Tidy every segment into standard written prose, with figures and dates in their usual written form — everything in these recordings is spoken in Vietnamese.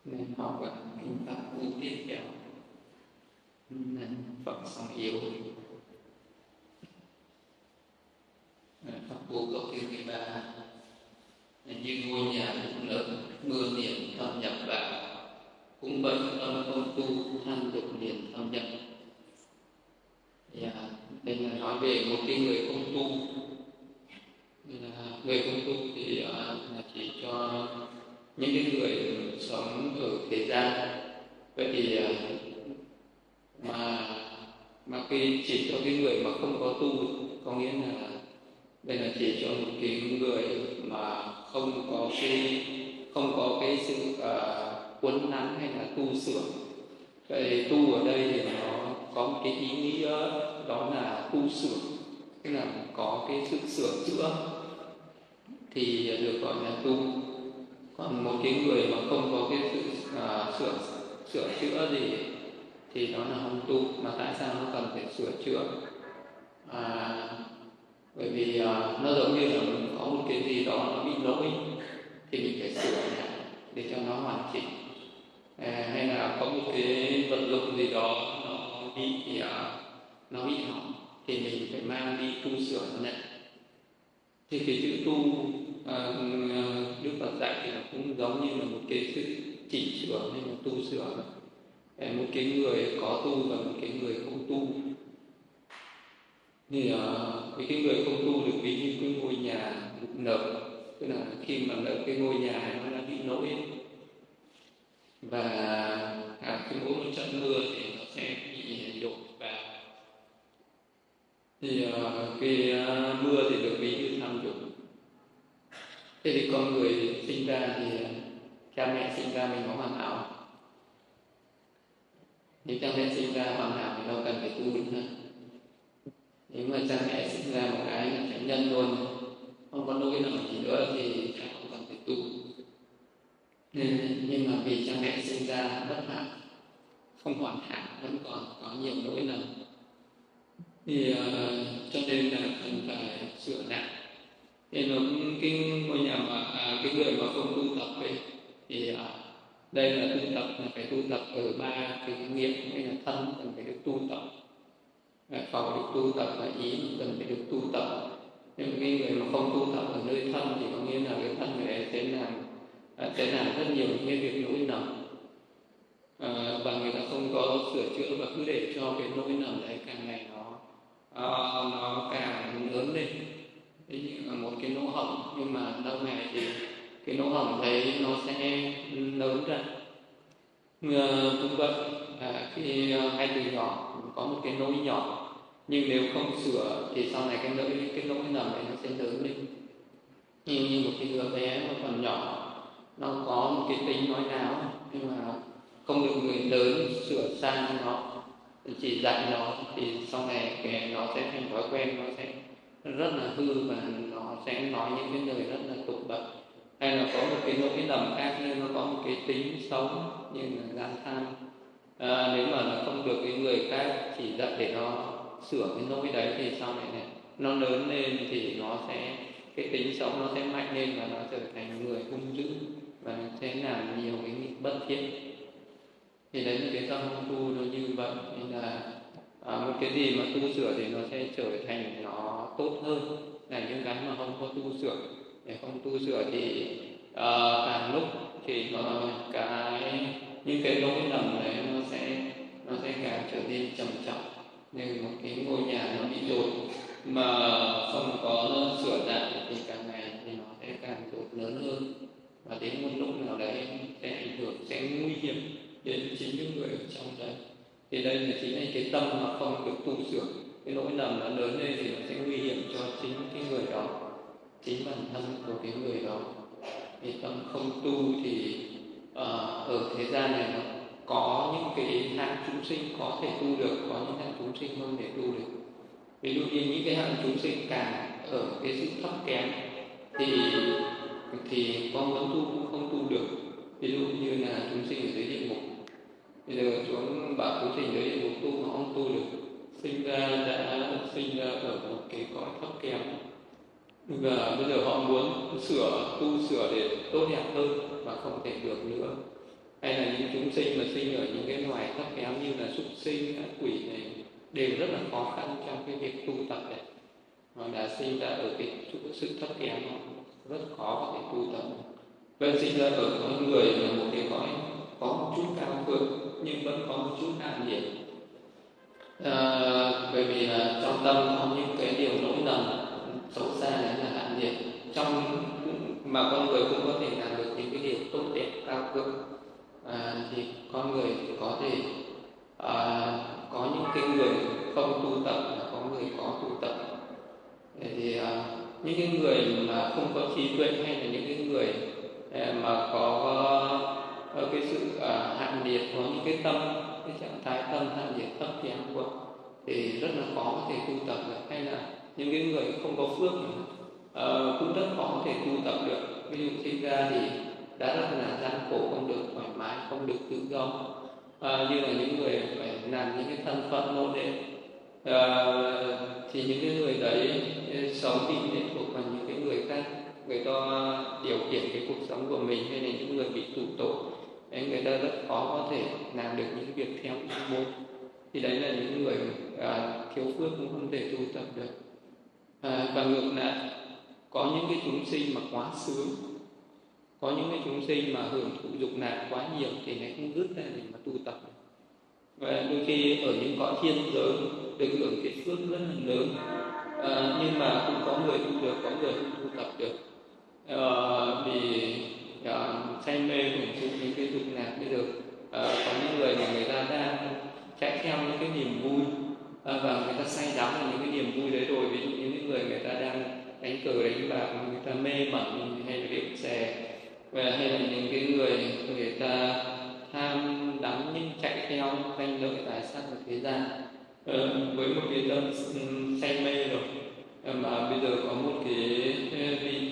nên học kinh pháp cú tiếp theo nên Phật song yếu. Pháp cú câu thứ 13 như ngôi nhà cũng lớn, mưa niệm thâm nhập vào, cũng vậy tâm không tu than dục niệm thâm nhập. Đây là nói về một cái người không tu. Người không tu thì là chỉ cho những cái người sống ở thế gian. Vậy thì mà khi chỉ cho cái người mà không có tu, có nghĩa là đây là chỉ cho một cái người mà không có cái sự uốn nắn hay là tu sửa. Vậy tu ở đây thì nó có một cái ý nghĩa đó là tu sửa, tức là có cái sự sửa chữa thì được gọi là tu. Còn một cái người mà không có cái sự sửa chữa gì thì nó là không tu. Mà tại sao nó cần phải sửa chữa? Bởi vì nó giống như là mình có một cái gì đó nó bị lỗi thì mình phải sửa lại để cho nó hoàn chỉnh. Hay là có một cái vật dụng gì đó nó bị hỏng thì mình phải mang đi tu sửa nó lại. Thì cái chữ tu Đức Phật dạy thì nó cũng giống như là một cái sự chỉnh sửa hay là tu sửa. Một cái người có tu và một cái người không tu. Thì cái người không tu được ví như cái ngôi nhà nở, tức là khi mà nở cái ngôi nhà nó đã bị lỗi và khi mỗi một trận mưa thì nó sẽ bị đổ vào. Thì cái mưa thì được ví như tham dục. Thế thì con người sinh ra thì cha mẹ sinh ra mình có hoàn hảo. Nếu cha mẹ sinh ra hoàn hảo thì đâu cần phải tu nữa. Nếu mà cha mẹ sinh ra một cái là thánh nhân luôn, không có lỗi nào gì nữa thì cha không cần phải tu. Nhưng mà vì cha mẹ sinh ra bất hảo, không hoàn hảo, vẫn còn có nhiều lỗi lầm, thì cho nên là cần phải sửa lại. Thì nó cái ngôi nhà mà cái người mà không tu tập ấy, thì đây là tu tập là phải tu tập ở 3 cái nghiệp, hay là thân cần phải được tu tập, khẩu được tu tập và ý cần phải được tu tập. Nhưng cái người mà không tu tập ở nơi thân thì có nghĩa là cái thân người ấy sẽ làm rất nhiều những cái việc lỗi lầm, và người ta không có sửa chữa và cứ để cho cái lỗi lầm đấy càng ngày nó càng lớn lên. Thế như là một cái lỗ hổng, nhưng mà lâu ngày thì cái lỗ hổng đấy nó sẽ lớn ra. Cũng vậy, khi ngay từ nhỏ có một cái lỗi nhỏ, nhưng nếu không sửa thì sau này cái lỗi lầm này nó sẽ lớn lên. Như một cái đứa bé nó còn nhỏ, nó có một cái tính nói láo, nhưng mà không được người lớn sửa sang nó, chỉ dạy nó thì sau này nó sẽ thành thói quen, nó sẽ rất là hư và nó sẽ nói những cái lời rất là tục bậy. Hay là có một cái lỗi lầm khác, nên nó có một cái tính xấu như là gan tham. Nếu mà nó không được cái người khác chỉ dạy để nó sửa cái lỗi đấy thì sau này nó lớn lên thì nó sẽ, cái tính xấu nó sẽ mạnh lên và nó trở thành người hung dữ và sẽ làm nhiều cái nghiệp bất thiện. Thì đấy là cái tâm không tu nó như vậy. Nên là một cái gì mà tu sửa thì nó sẽ trở thành nó tốt hơn là những cái mà không có tu sửa. Để không tu sửa thì càng lúc thì những cái lỗi lầm đấy nó sẽ càng trở nên trầm trọng. Như một cái ngôi nhà nó bị dột mà không có sửa lại thì càng ngày thì nó sẽ càng dột lớn hơn, và đến một lúc nào đấy sẽ ảnh hưởng, sẽ nguy hiểm đến chính những người ở trong đấy. Thì đây là chính là cái tâm mà không được tu sửa, cái lỗi lầm nó lớn lên thì nó sẽ nguy hiểm cho chính cái người đó, chính bản thân của cái người đó. Thì tâm không tu thì ở thế gian này nó có những cái hạng chúng sinh có thể tu được, có những hạng chúng sinh không thể tu được. Ví dụ như những cái hạng chúng sinh càng ở cái sự thấp kém thì có muốn tu cũng không tu được. Ví dụ như là chúng sinh ở dưới địa ngục, bây giờ chúng bảo chúng sinh dưới địa ngục tu họ không tu được, đã sinh ra ở một cái cõi thấp kém, và bây giờ họ muốn tu sửa để tốt đẹp hơn mà không thể được nữa. Hay sinh ở những cái loài thấp kém như là súc sinh, ác quỷ này đều rất là khó khăn trong cái việc tu tập này. Họ đã sinh ra ở cái sự thấp kém, họ rất khó có thể tu tập. Vậy sinh ra ở con người là một cái cõi có một chút cao thượng nhưng vẫn có một chút hạn nhiệt. Bởi vì là trong tâm có những cái điều lỗi lầm xấu xa, đấy là hạn nhiệt. Trong mà con người cũng có thể làm được những cái điều tốt đẹp cao thượng, thì con người có thể có những cái người không tu tập, là có người có tu tập. Thì những cái người mà không có trí tuệ hay là những cái người mà có cái sự hạn nhiệt, có những cái tâm, cái trạng thái tâm hạn nhiệt thấp kém của thì rất là khó có thể tu tập được. Hay là những cái người không có phước cũng rất khó có thể tu tập được. Ví dụ sinh ra thì đã rất là gian khổ, không được thoải mái, không được tự do, như là những người phải làm những cái thân phận nô lệ, thì những cái người đấy sống bị lệ thuộc vào những cái người khác, người ta điều khiển cái cuộc sống của mình, hay là những người bị tù tội, người ta rất khó có thể làm được những việc theo ý muốn. Thì đấy là những người thiếu phước cũng không thể tu tập được. Và ngược lại, có những cái chúng sinh mà quá sướng, có những cái chúng sinh mà hưởng thụ dục lạc quá nhiều thì lại không dứt ra để mà tu tập. Và đôi khi ở những cõi thiên giới được hưởng cái phước rất là lớn, nhưng mà cũng có người tu được, có người không tu tập được, vì say mê hưởng thụ những cái dục lạc. Bây giờ có những người mà người ta đang chạy theo những cái niềm vui, và người ta say đắm vào những cái niềm vui đấy rồi. Ví dụ như những người ta đang đánh cờ đánh bạc, người ta mê mẩn, hay là rượu chè, hay là những cái người ta tham đắm nhưng chạy theo danh lợi tài sắc của thế gian, với một cái tâm say mê rồi. Mà bây giờ có một cái vị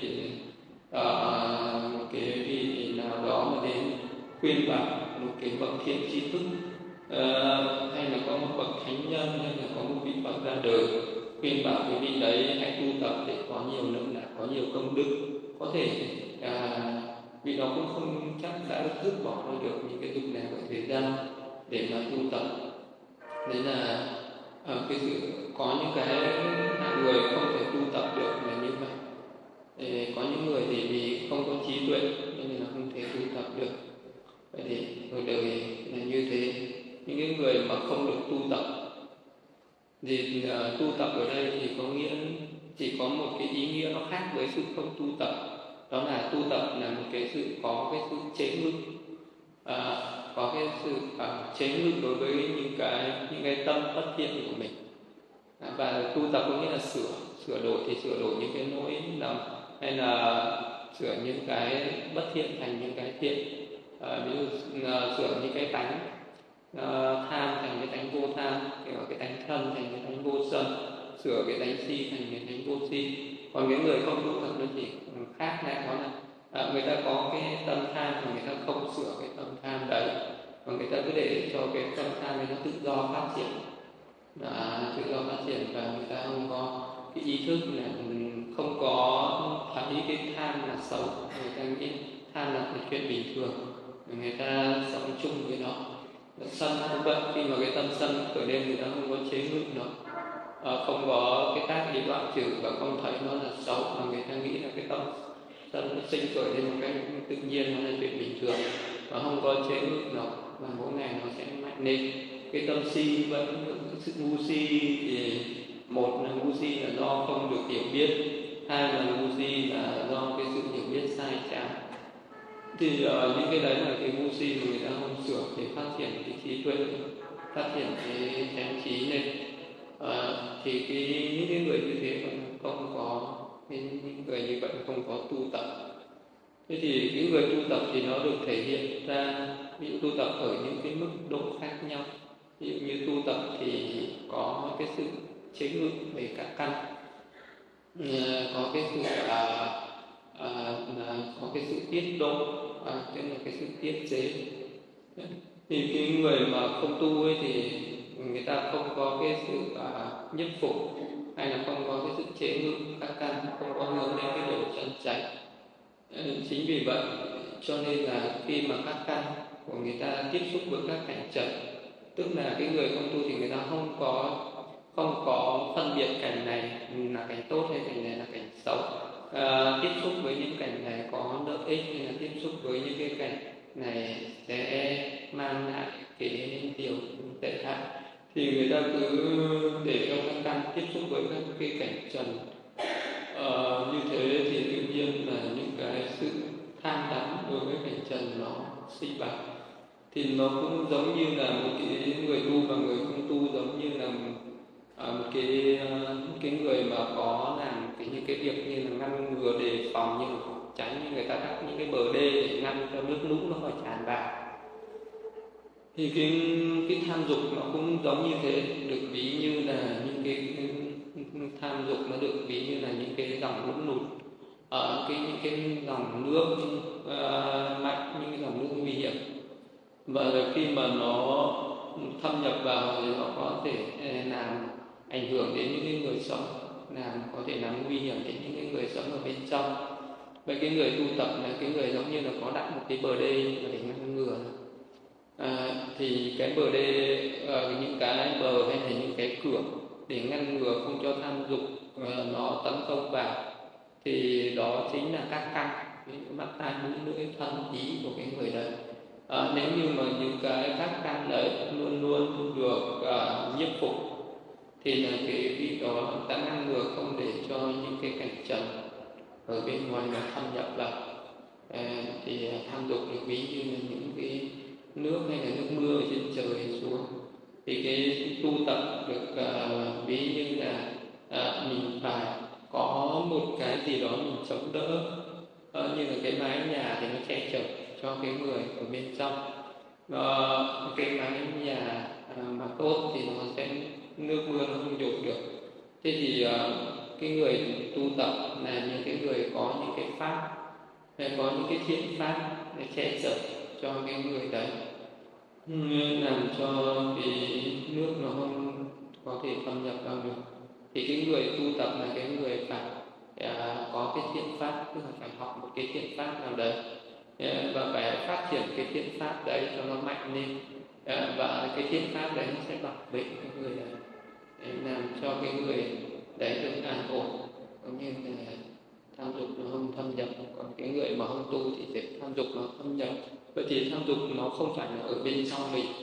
nào đó mà đến khuyên bảo một cái bậc thiện tri thức, hay là có một bậc thánh nhân, hay là có một vị Phật ra đời, khuyên bảo cái vị đấy hãy tu tập để có nhiều lợi lạc, có nhiều công đức, có thể vị đó cũng không chắc đã dứt bỏ được những cái dục lạc của thế gian để mà tu tập. Đấy là cái sự có những cái hạng người không thể tu tập được là như vậy. Có những người thì vì không có trí tuệ nên là không thể tu tập được. Vậy thì ở đời là như thế. Những cái người mà không được tu tập thì tu tập ở đây thì có nghĩa chỉ có một cái ý nghĩa nó khác với sự không tu tập. Đó là tu tập là một cái sự có cái sự chế ngự, có cái sự chế ngự đối với những cái tâm bất thiện của mình. Và tu tập có nghĩa là sửa đổi, thì sửa đổi những cái lỗi lầm, hay là sửa những cái bất thiện thành những cái thiện. Ví dụ sửa những cái tánh tham thành cái tánh vô tham, cái tánh thân thành cái tánh vô sân, sửa cái tánh si thành cái tánh vô si. Còn cái người không tu tập nó chỉ khác lại, đó là người ta có cái tâm tham mà người ta không sửa cái tâm tham đấy, và người ta cứ để cho cái tâm tham này nó tự do phát triển, và người ta không có cái ý thức là không có thấy cái tham là xấu, người ta nghĩ tham là một chuyện bình thường, người ta sống chung với nó. Sân cũng vậy, khi mà cái tâm sân khởi lên người ta không có chế ngự nó, không có cái tác ý đoạn trừ và không thấy nó là xấu, mà người ta nghĩ là cái tâm sân nó sinh khởi lên một cách tự nhiên, nó là chuyện bình thường và không có chế ngự nó, và mỗi ngày nó sẽ mạnh lên. Cái tâm si vẫn sự ngu si, thì một là ngu si là do không được hiểu biết, hai là ngu si là do cái sự hiểu biết sai trái. Thì những cái đấy là cái ngu si mà người ta không sửa để phát triển cái trí tuệ, phát triển cái chánh trí lên. Thì những cái người như thế vẫn không có, những người như vậy không có tu tập. Thế thì cái người tu tập thì nó được thể hiện ra, ví dụ tu tập ở những cái mức độ khác nhau. Ví dụ như tu tập thì có cái sự chế ngự về các căn, có cái sự có cái sự tiết độ, tức là cái sự tiết chế. Thì cái người mà không tu ấy thì người ta không có cái sự nhất phục, hay là không có cái sự chế ngự các căn, không có hướng đến cái điều chân chánh. Chính vì vậy cho nên là khi mà các căn của người ta tiếp xúc với các cảnh trần. Tức là cái người không tu thì người ta không có phân biệt cảnh này là cảnh tốt hay cảnh này là cảnh xấu. Tiếp xúc với những cảnh này có lợi ích hay là tiếp xúc với những cái cảnh này sẽ mang lại cái điều tệ hại, thì người ta cứ để cho các căn tiếp xúc với các cái cảnh trần. Như thế thì tự nhiên là những cái sự tham đắm đối với cảnh trần nó sinh vào, thì nó cũng giống như là một cái người tu và người không tu, giống như là một cái người mà có làm những cái việc như là ngăn ngừa đề phòng, như là tránh như người ta đắp những cái bờ đê để ngăn cho nước lũ nó khỏi tràn vào, thì cái tham dục nó cũng giống như thế, được ví như là những cái tham dục nó được ví như là những cái dòng lũ lụt ở những cái dòng nước mạnh, những cái dòng nước nguy hiểm, và khi mà nó thâm nhập vào thì nó có thể làm ảnh hưởng đến những cái người sống, làm có thể làm nguy hiểm đến những cái người sống ở bên trong. Vậy cái người tu tập là cái người giống như là có đặt một cái bờ đê để ngăn ngừa. Thì cái bờ đê, những cái bờ hay là những cái cửa để ngăn ngừa không cho tham dục nó tấn công vào, thì đó chính là các căn, mắt tai mũi lưỡi thân ý của cái người đấy. Nếu như mà những cái các căn đấy luôn luôn được nhiếp phục, thì là cái vị đó đã ngăn ngừa không để cho những cái cảnh trần ở bên ngoài nó thâm nhập vào. Thì tham dục được ví như là những cái nước hay là nước mưa ở trên trời xuống, thì cái tu tập được ví như là mình phải có một cái gì đó mình chống đỡ, như là cái mái nhà thì nó che chở cho cái người ở bên trong. Cái mái nhà mà tốt thì nó sẽ nước mưa nó không dột được. Thế thì cái người tu tập là những cái người có những cái pháp hay có những cái thiện pháp để che chở cho cái người đấy, làm cho cái nước nó không có thể thâm nhập vào được. Thì cái người tu tập là cái người phải có cái thiện pháp, tức là phải học một cái thiện pháp nào đấy, và phải phát triển cái thiện pháp đấy cho nó mạnh lên, và cái thiện pháp đấy nó sẽ bảo vệ cái người đấy, để làm cho cái người đấy được an ổn, cũng như là tham dục nó không thâm nhập. Còn cái người mà không tu thì sẽ tham dục nó thâm nhập. Vậy thì tham dục nó không phải là ở bên trong mình,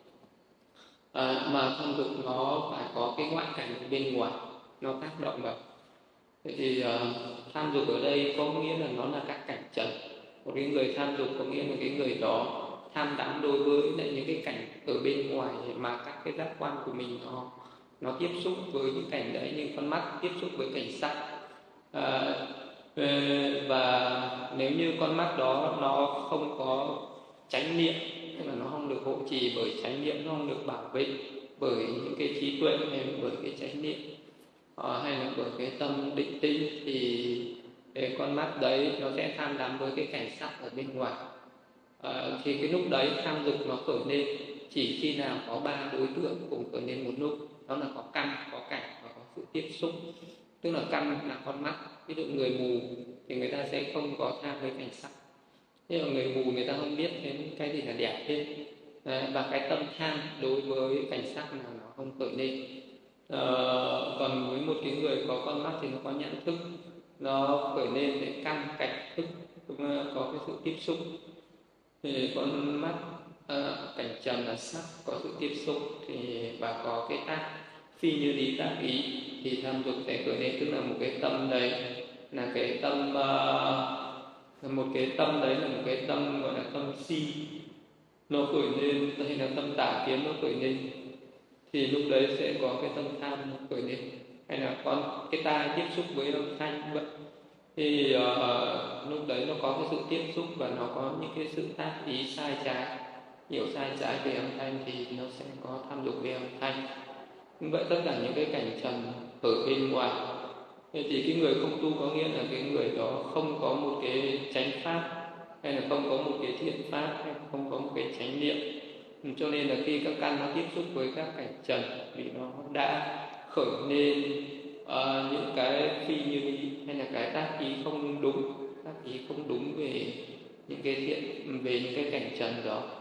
mà tham dục nó phải có cái ngoại cảnh ở bên ngoài nó tác động vào. Vậy thì tham dục ở đây có nghĩa là nó là các cảnh trần. Một cái người tham dục có nghĩa là cái người đó tham đắm đối với những cái cảnh ở bên ngoài, mà các cái giác quan của mình nó tiếp xúc với những cảnh đấy, như con mắt tiếp xúc với cảnh sắc. Và nếu như con mắt đó nó không có chánh niệm, tức là nó không được hộ trì bởi chánh niệm, nó không được bảo vệ bởi những cái trí tuệ hay bởi cái chánh niệm, hay là bởi cái tâm định tinh, thì cái con mắt đấy nó sẽ tham đắm với cái cảnh sắc ở bên ngoài. Thì cái lúc đấy tham dục nó khởi lên chỉ khi nào có ba đối tượng cùng khởi lên một lúc, đó là có căn, có cảnh và có sự tiếp xúc. Tức là căn là con mắt, ví dụ người mù thì người ta sẽ không có tham với cảnh sắc, nhưng mà người mù người ta không biết đến cái gì là đẹp hết. Và cái tâm tham đối với cảnh sắc nào nó không khởi lên. Còn với một cái người có con mắt thì nó có nhận thức, nó khởi lên để căn cảnh thức, có cái sự tiếp xúc. Thì con mắt cảnh trần là sắc, có sự tiếp xúc, thì và có cái tác phi như lý tác ý, thì tham dục sẽ khởi lên. Tức là một cái tâm đấy là cái tâm một cái tâm đấy là một cái tâm gọi là tâm si nó khởi lên, hay là tâm tà kiến nó khởi lên, thì lúc đấy sẽ có cái tâm tham nó khởi lên. Hay là con cái tai tiếp xúc với âm thanh vậy, thì lúc đấy nó có cái sự tiếp xúc và nó có những cái sự tác ý sai trái, hiểu sai trái về âm thanh, thì nó sẽ có tham dục về âm thanh. Vậy tất cả những cái cảnh trần ở bên ngoài, thì cái người không tu có nghĩa là cái người đó không có một cái chánh pháp, hay là không có một cái thiện pháp, hay không có một cái chánh niệm. Cho nên là khi các căn nó tiếp xúc với các cảnh trần, vì nó đã khởi lên những cái phi như ý, hay là cái tác ý không đúng về những cái thiện, về những cái cảnh trần đó,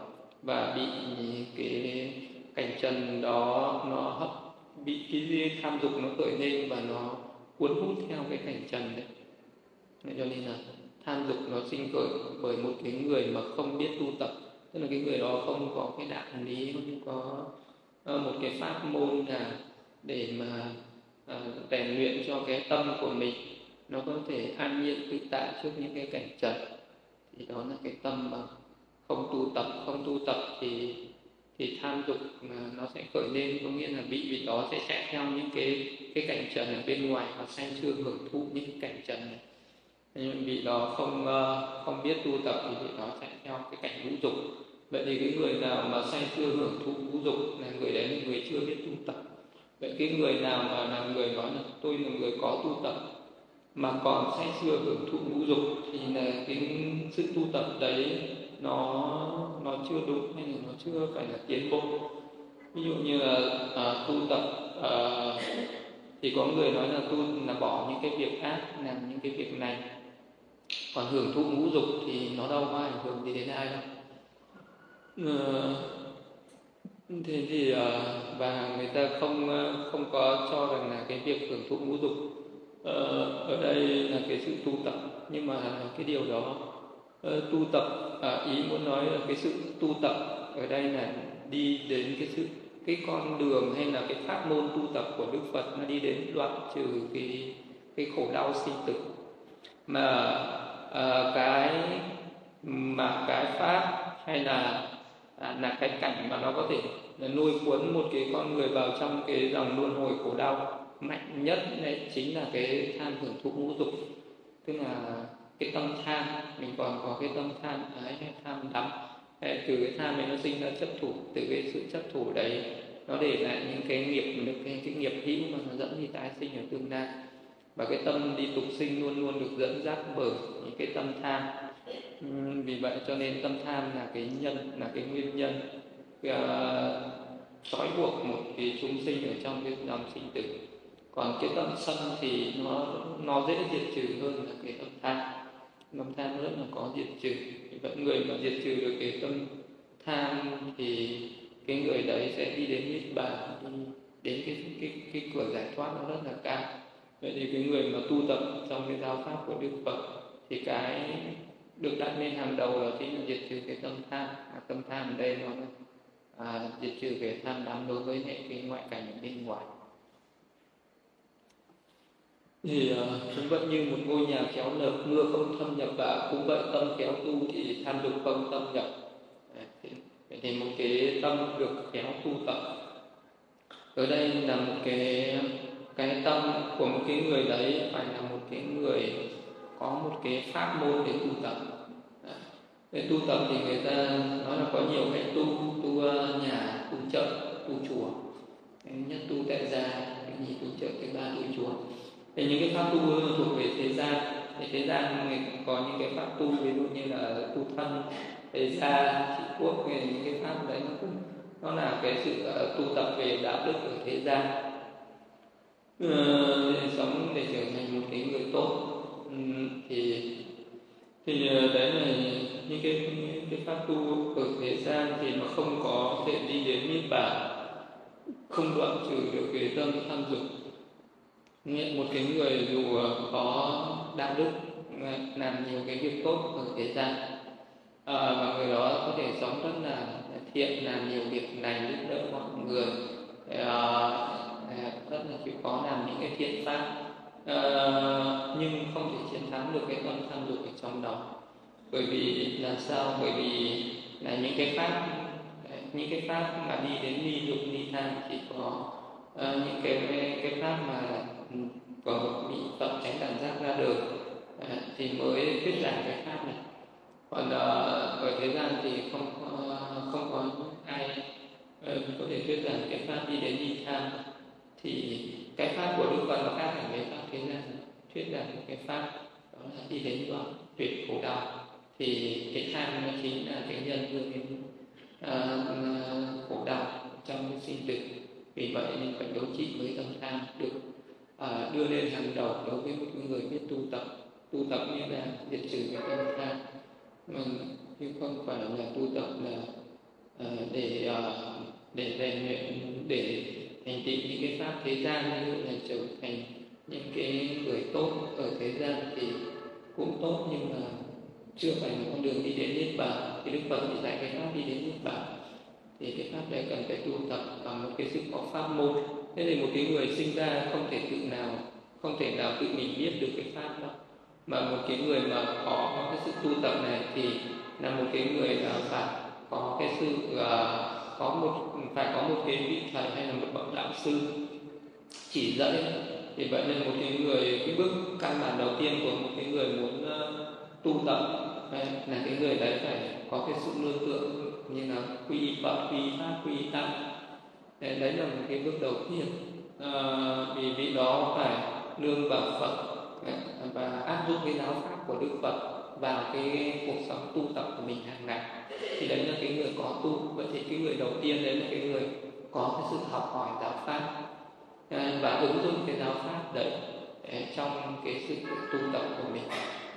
và bị cái cảnh trần đó nó bị cái tham dục nó khởi lên và nó cuốn hút theo cái cảnh trần đấy. Cho nên là tham dục nó sinh khởi bởi một cái người mà không biết tu tập, tức là cái người đó không có cái đạo lý, không có một cái pháp môn nào để mà rèn luyện cho cái tâm của mình nó có thể an nhiên tự tại trước những cái cảnh trần. Thì đó là cái tâm mà không tu tập thì tham dục mà nó sẽ khởi lên, có nghĩa là vị đó sẽ chạy theo những cái cảnh trần ở bên ngoài và say sưa hưởng thụ những cái cảnh trần này. Nhưng vị đó không biết tu tập thì vị đó chạy theo cái cảnh ngũ dục. Vậy thì cái người nào mà say sưa hưởng thụ ngũ dục là người đấy là người chưa biết tu tập. Vậy cái người nào mà là người nói là tôi là người có tu tập mà còn say sưa hưởng thụ ngũ dục thì là cái sự tu tập đấy nó chưa đúng, hay là nó chưa phải là tiến bộ. Ví dụ như là tu tập thì có người nói là tu là bỏ những cái việc ác, làm những cái việc này, còn hưởng thụ ngũ dục thì nó đâu có ảnh hưởng gì đến ai đâu. Thế thì và người ta không có cho rằng là cái việc hưởng thụ ngũ dục ở đây là cái sự tu tập, nhưng mà cái điều đó tu tập ý muốn nói là cái sự tu tập ở đây là đi đến cái con đường hay là cái pháp môn tu tập của Đức Phật, nó đi đến đoạn trừ cái khổ đau sinh tử. Mà cái pháp hay là cái cảnh mà nó có thể là nuôi cuốn một cái con người vào trong cái dòng luân hồi khổ đau mạnh nhất đấy chính là cái tham hưởng thụ ngũ dục, tức là cái tâm tham. Mình còn có cái tâm tham đấy, tham đắm. Từ cái tham này nó sinh ra chấp thủ, từ cái sự chấp thủ đấy nó để lại những cái nghiệp, cái nghiệp hữu mà nó dẫn đi tái sinh ở tương lai. Và cái tâm đi tục sinh luôn luôn được dẫn dắt bởi những cái tâm tham. Vì vậy cho nên tâm tham là cái nhân, là cái nguyên nhân trói buộc một cái chúng sinh ở trong cái dòng sinh tử. Còn cái tâm sân thì nó dễ diệt trừ hơn là cái tâm tham. Tâm tham rất là có diệt trừ. Vì vậy người mà diệt trừ được cái tâm tham thì cái người đấy sẽ đi đến niết bàn, đến cái cửa giải thoát nó rất là cao. Vậy thì cái người mà tu tập trong cái giáo pháp của Đức Phật thì cái được đặt lên hàng đầu là chính là diệt trừ cái tâm tham. Tâm tham ở đây nó là diệt trừ cái tham đắm đối với cái ngoại cảnh ở bên ngoài. Thì cũng vậy, như một ngôi nhà khéo nở, mưa không thâm nhập vào, cũng vậy tâm khéo tu thì tham dục không thâm nhập. Vậy thì một cái tâm được khéo tu tập ở đây là một cái tâm của một cái người đấy phải là một cái người có một cái pháp môn để tu tập. Để tu tập thì người ta nói là có nhiều cách tu nhà, tu chợ, tu chùa. Nhất tu tại gia, nhì tu chợ, thứ ba tu chùa. Thì những cái pháp tu thuộc về thế gian, thì thế gian người cũng có những cái pháp tu, ví dụ như là tu thân, thế gia, trị quốc, những cái pháp đấy nó là cái sự tu tập về đạo đức ở thế gian, để sống để trở thành một cái người tốt. Thì đấy là những cái pháp tu ở thế gian thì nó không có thể đi đến niết bàn, không đoạn trừ được cái tâm tham dục. Một cái người dù có đạo đức, làm nhiều cái việc tốt ở thế gian, và người đó có thể sống rất là thiện, làm nhiều việc lành, giúp đỡ mọi người, rất là chịu khó làm những cái thiện pháp, nhưng không thể chiến thắng được cái tâm tham dục ở trong đó. Bởi vì là sao? Bởi vì là những cái pháp mà đi đến ly dục ly tham chỉ có những cái pháp mà còn bị tập tránh cảm giác ra được thì mới thuyết giảng cái pháp này. Còn ở thế gian thì không có ai có thể thuyết giảng cái pháp đi đến ly tham. Thì cái pháp của Đức Phật nó khác hẳn với pháp thế gian, thuyết giảng cái pháp đó là đi đến đoạn tuyệt khổ đau. Thì cái tham nó chính là cái nhân đưa đến khổ đau trong cái sinh tử. Vì vậy nên phải đấu trị với tâm tham, được đưa lên hàng đầu đối với một người biết tu tập. Tu tập như là diệt trừ cái tâm tham, chứ không phải là tu tập là để rèn luyện, để thành tựu những cái pháp thế gian, như là trở thành những cái người tốt ở thế gian thì cũng tốt, nhưng mà chưa phải là con đường đi đến niết bàn. Thì Đức Phật chỉ dạy cái pháp đi đến niết bàn, thì cái pháp đấy cần phải tu tập bằng một cái sự có pháp môn. Thế thì một cái người sinh ra không thể nào tự mình biết được cái pháp đó, mà một cái người mà có cái sự tu tập này thì là một cái người phải có cái sự phải có một cái vị thầy hay là một bậc đạo sư chỉ dẫn. Thì vậy nên một cái người, cái bước căn bản đầu tiên của một cái người muốn tu tập là cái người đấy phải có cái sự nương tựa, như là quy Phật, quy Pháp, quy Tăng. Đấy là một cái bước đầu tiên. Vì vị đó phải nương vào Phật và áp dụng cái giáo pháp của Đức Phật vào cái cuộc sống tu tập của mình hàng ngày, thì đấy là cái người có tu. Vậy thì cái người đầu tiên đấy là cái người có cái sự học hỏi giáo pháp và ứng dụng cái giáo pháp đấy trong cái sự tu tập của mình.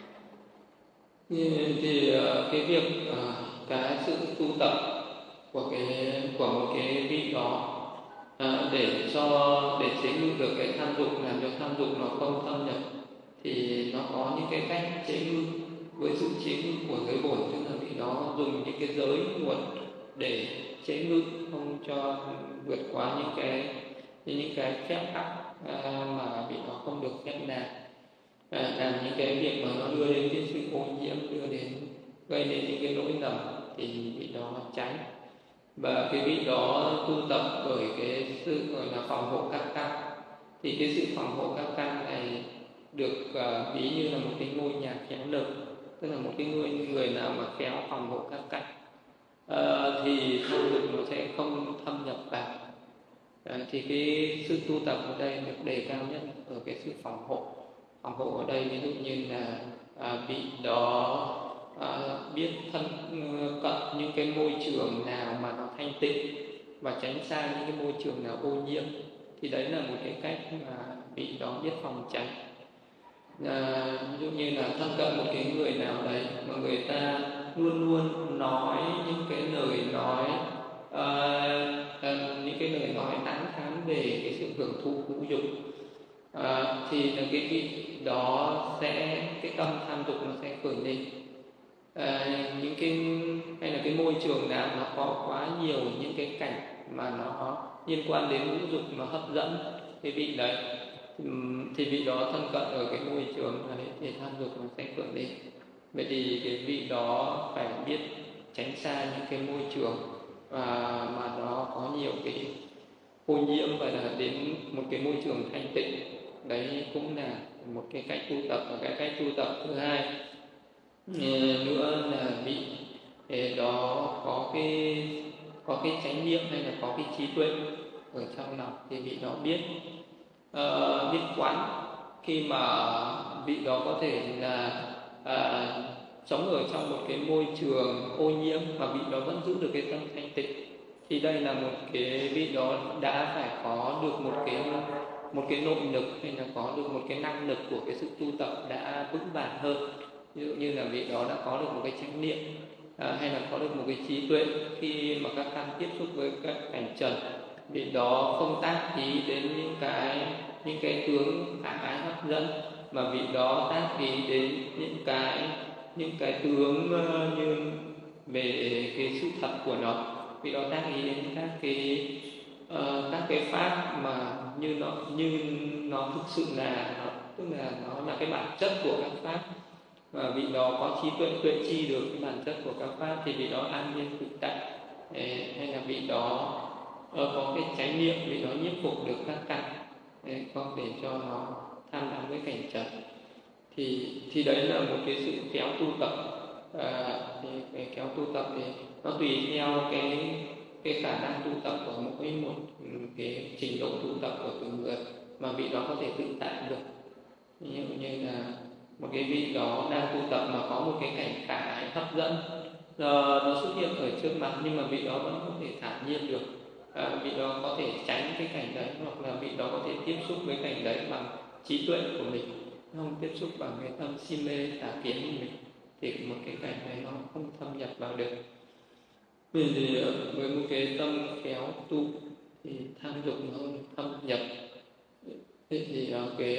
Thì cái việc cái sự tu tập của một cái vị đó để chế ngự được cái tham dục, làm cho tham dục nó không thâm nhập, thì nó có những cái cách chế ngự. Với sự chế ngự của giới bổn, tức là vị đó dùng những cái giới nguồn để chế ngự, không cho vượt quá những cái phép tắc mà vị đó không được phép làm những cái việc mà nó đưa đến cái sự ô nhiễm, gây đến những cái lỗi lầm, thì vị đó tránh. Và cái vị đó tu tập bởi cái sự gọi là phòng hộ các căn. Thì cái sự phòng hộ các căn này được ví như là một cái ngôi nhà khéo lực, tức là một cái người nào mà khéo phòng hộ các căn thì tham dục nó sẽ không thâm nhập vào. Thì cái sự tu tập ở đây được đề cao nhất ở cái sự phòng hộ. Phòng hộ ở đây ví dụ như là vị đó biết thân cận những cái môi trường nào mà nó thanh tịnh và tránh xa những cái môi trường nào ô nhiễm, thì đấy là một cái cách mà vị đó biết phòng tránh. Ví dụ như là thân cận một cái người nào đấy mà người ta luôn luôn nói những cái lời nói tán thán về cái sự hưởng thụ ngũ dục, thì là cái vị đó cái tâm tham dục nó sẽ khởi lên. Những cái hay là cái môi trường nào nó có quá nhiều những cái cảnh mà nó liên quan đến ngũ dục, nó hấp dẫn cái vị đấy, thì vị đó thân cận ở cái môi trường đấy thì tham dục nó sẽ khởi lên. Vậy thì cái vị đó phải biết tránh xa những cái môi trường mà nó có nhiều cái ô nhiễm, và là đến một cái môi trường thanh tịnh. Đấy cũng là một cái cách tu tập. Và cái cách tu tập thứ hai nữa là vị đó có cái chánh niệm hay là có cái trí tuệ ở trong lòng, thì vị đó biết quán. Khi mà vị đó có thể là sống ở trong một cái môi trường ô nhiễm mà vị đó vẫn giữ được cái tâm thanh tịnh, thì đây là một cái vị đó đã phải có được một cái nội lực, hay là có được một cái năng lực của cái sự tu tập đã vững vàng hơn. Ví dụ như là vị đó đã có được một cái chánh niệm hay là có được một cái trí tuệ. Khi mà các căn tiếp xúc với các cảnh trần, vị đó không tác ý đến những cái tướng khả ái hấp dẫn, mà vị đó tác ý đến những cái tướng như về cái sự thật của nó. Vị đó tác ý đến các cái pháp mà như nó thực sự là tức là nó là cái bản chất của các pháp, và vị đó có trí tuệ chi được cái bản chất của các pháp, thì vị đó an nhiên tự tại. Hay là vị đó có cái chánh niệm, vị đó nhiếp phục được các căn, không để cho nó tham đắm với cảnh trần. Thì đấy là một cái sự kéo tu tập. Thì cái kéo tu tập thì nó tùy theo cái khả năng tu tập của mỗi một cái trình độ tu tập của từng người mà vị đó có thể tự tại được. Ví dụ như là một cái vị đó đang tu tập mà có một cái cảnh khả ái hấp dẫn nó xuất hiện ở trước mặt, nhưng mà vị đó vẫn không thể thản nhiên được. Vị đó có thể tránh cái cảnh đấy, hoặc là vị đó có thể tiếp xúc với cảnh đấy bằng trí tuệ của mình, không tiếp xúc bằng cái tâm si mê tà kiến của mình, thì một cái cảnh này nó không thâm nhập vào được. Vì thì với một cái tâm khéo tu thì tham dục nó không thâm nhập. Thế thì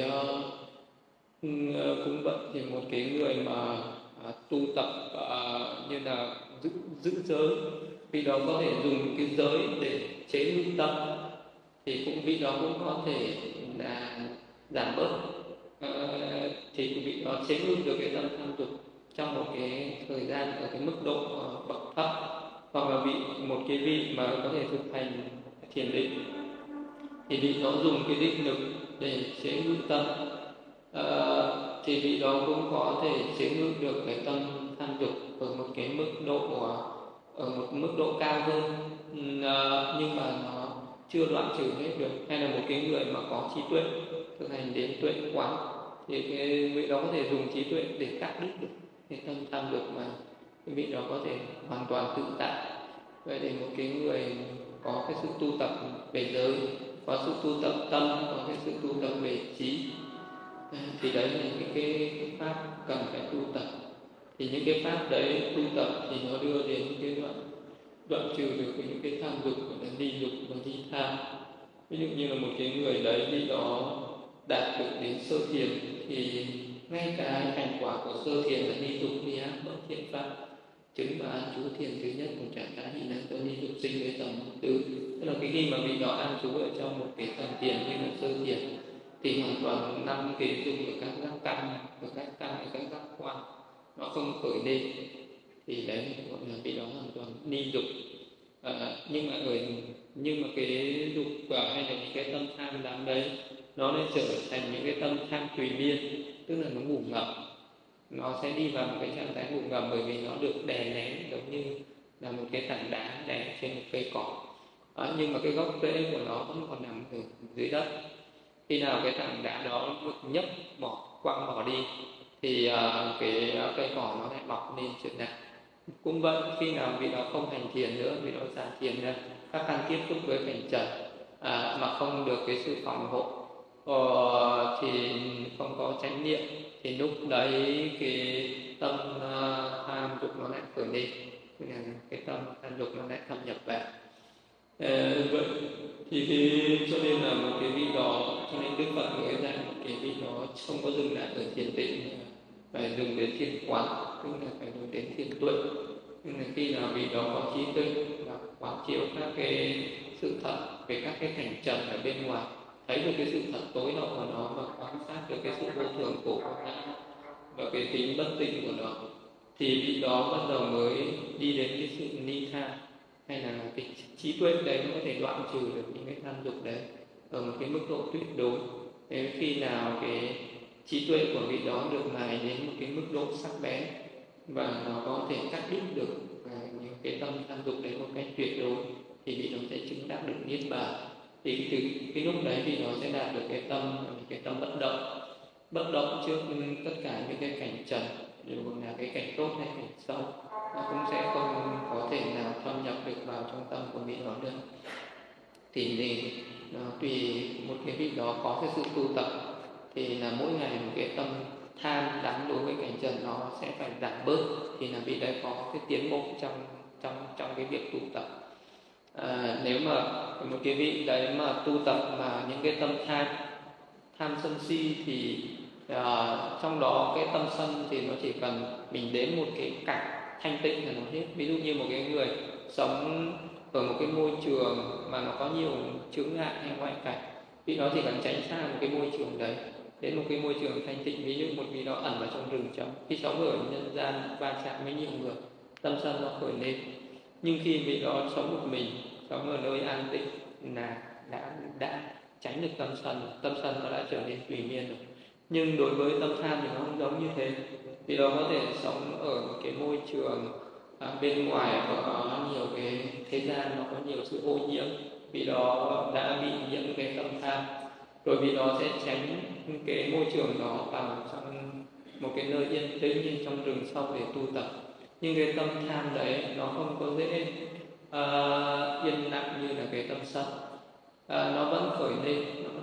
cũng vậy, thì một cái người mà tu tập như là giữ giới, vì đó có thể dùng cái giới để chế ngự tâm, thì cũng vị đó cũng có thể là giảm bớt, thì cũng vị đó chế ngự được cái tâm tham dục trong một cái thời gian ở cái mức độ bậc thấp, hoặc là một cái vị mà có thể thực hành thiền định thì vị đó dùng cái định lực để chế ngự tâm. Thì vị đó cũng có thể chế ngự được cái tâm tham dục ở một cái mức độ ở một mức độ cao hơn, nhưng mà nó chưa đoạn trừ hết được. Hay là một cái người mà có trí tuệ, thực hành đến tuệ quán, thì cái vị đó có thể dùng trí tuệ để cắt đứt được cái tâm tham dục, mà cái vị đó có thể hoàn toàn tự tại. Vậy thì một cái người có cái sự tu tập về giới, có sự tu tập tâm, có cái sự tu tập về trí, thì đấy là những cái pháp cần phải tu tập. Thì những cái pháp đấy tu tập thì nó đưa đến những cái đoạn trừ được những cái tham dục, gọi là ly dục và ly tham. Ví dụ như là một cái người đấy đi đó đạt được đến sơ thiền, thì ngay cái thành quả của sơ thiền là ly dục ly ác bất thiện pháp, chứng và an trú thiền thứ nhất của trạng thái hỷ năng tuân ly dục sinh với tầm tứ. Tức là cái khi mà vị đó an trú ở trong một cái tầng thiền như là sơ thiền, thì hoàn toàn năm cái dục ở các giác căn, ở các căn, ở các giác quan nó không khởi lên, thì đấy gọi là vị đó hoàn toàn ni dục. Nhưng mà cái dục hay là những cái tâm tham đắm đấy, nó lại trở thành những cái tâm tham tùy miên, tức là nó ngủ ngầm, nó sẽ đi vào một cái trạng thái ngủ ngầm, bởi vì nó được đè nén giống như là một cái tảng đá đè trên một cây cỏ. Nhưng mà cái gốc rễ của nó vẫn còn nằm ở dưới đất. Khi nào cái tảng đá đó được nhấc quăng bỏ đi, thì cái cây cỏ nó lại mọc lên trở lại. Cũng vậy, khi nào vị đó không hành thiền nữa, vị đó xả thiền ra, các căn tiếp xúc với cảnh trần mà không được cái sự phòng hộ, thì không có chánh niệm, thì lúc đấy cái tâm tham dục nó lại khởi lên, tức là cái tâm tham dục nó lại thâm nhập vào. Vậy thì cho nên là một cái vị đó, cho nên Đức Phật nói rằng một cái vị đó không có dừng lại ở thiền định, phải dùng đến thiền quán, tức là phải dùng đến thiền tuệ. Nhưng là khi nào vị đó có trí tuệ và quán chiếu các cái sự thật về các cái cảnh trần ở bên ngoài, thấy được cái sự thật tối hậu của nó, và quan sát được cái sự vô thường của nó và cái tính bất tịnh của nó, thì vị đó bắt đầu mới đi đến cái sự ni tha, hay là cái trí tuệ đấy nó có thể đoạn trừ được những cái tham dục đấy ở một cái mức độ tuyệt đối. Thế khi nào cái trí tuệ của vị đó được mài đến một cái mức độ sắc bén, và nó có thể cắt đứt được những cái tâm tham dục đấy một cách tuyệt đối, thì vị đó sẽ chứng đắc được niết bàn. Thì từ cái lúc đấy thì nó sẽ đạt được cái tâm bất động trước tất cả những cái cảnh trần, dù là cái cảnh tốt hay cảnh xấu, nó cũng sẽ không có thể nào thâm nhập được vào trong tâm của vị đó được. Thì nó tùy một cái vị đó có cái sự tu tập, thì là mỗi ngày một cái tâm tham đắm đối với cảnh trần nó sẽ phải giảm bớt, thì là vị đấy có cái tiến bộ trong cái việc tu tập. Nếu mà một cái vị đấy mà tu tập mà những cái tâm tham sân si, thì trong đó cái tâm sân thì nó chỉ cần mình đến một cái cảnh thanh tịnh là nó hết. Ví dụ như một cái người sống ở một cái môi trường mà nó có nhiều chướng ngại hay ngoại cảnh, vì nó chỉ cần tránh xa một cái môi trường đấy, đến một cái môi trường thanh tịnh. Ví dụ một vị đó ẩn vào trong rừng trống, khi sống ở nhân gian va chạm với nhiều người, tâm sân nó khởi lên. Nhưng khi vị đó sống một mình, sống ở nơi an tịnh, là đã tránh được tâm sân nó đã trở nên tùy miên rồi. Nhưng đối với tâm tham thì nó không giống như thế, vì đó có thể sống ở một cái môi trường bên ngoài có nhiều cái thế gian, nó có nhiều sự ô nhiễm, vì đó đã bị nhiễm cái tâm tham, rồi vì đó sẽ tránh cái môi trường đó vào trong một cái nơi yên tĩnh như trong rừng sâu để tu tập. Nhưng cái tâm tham đấy nó không có dễ yên lặng như là cái tâm sân. Nó vẫn khởi lên,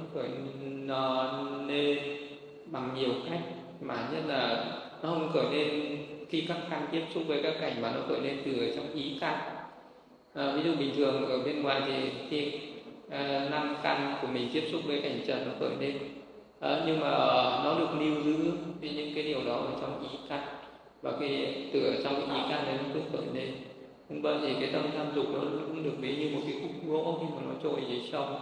bằng nhiều cách, mà nhất là nó không khởi lên khi các căn tiếp xúc với các cảnh, mà nó khởi lên từ ở trong ý căn. Ví dụ bình thường ở bên ngoài thì khi năm căn của mình tiếp xúc với cảnh trần nó khởi lên, nhưng mà nó được lưu giữ vì những cái điều đó ở trong ý căn, và cái từ ở trong cái ý căn đấy nó cứ khởi lên. Vâng, thì cái tâm tham dục nó cũng được ví như một cái khúc gỗ khi mà nó trôi dưới sông.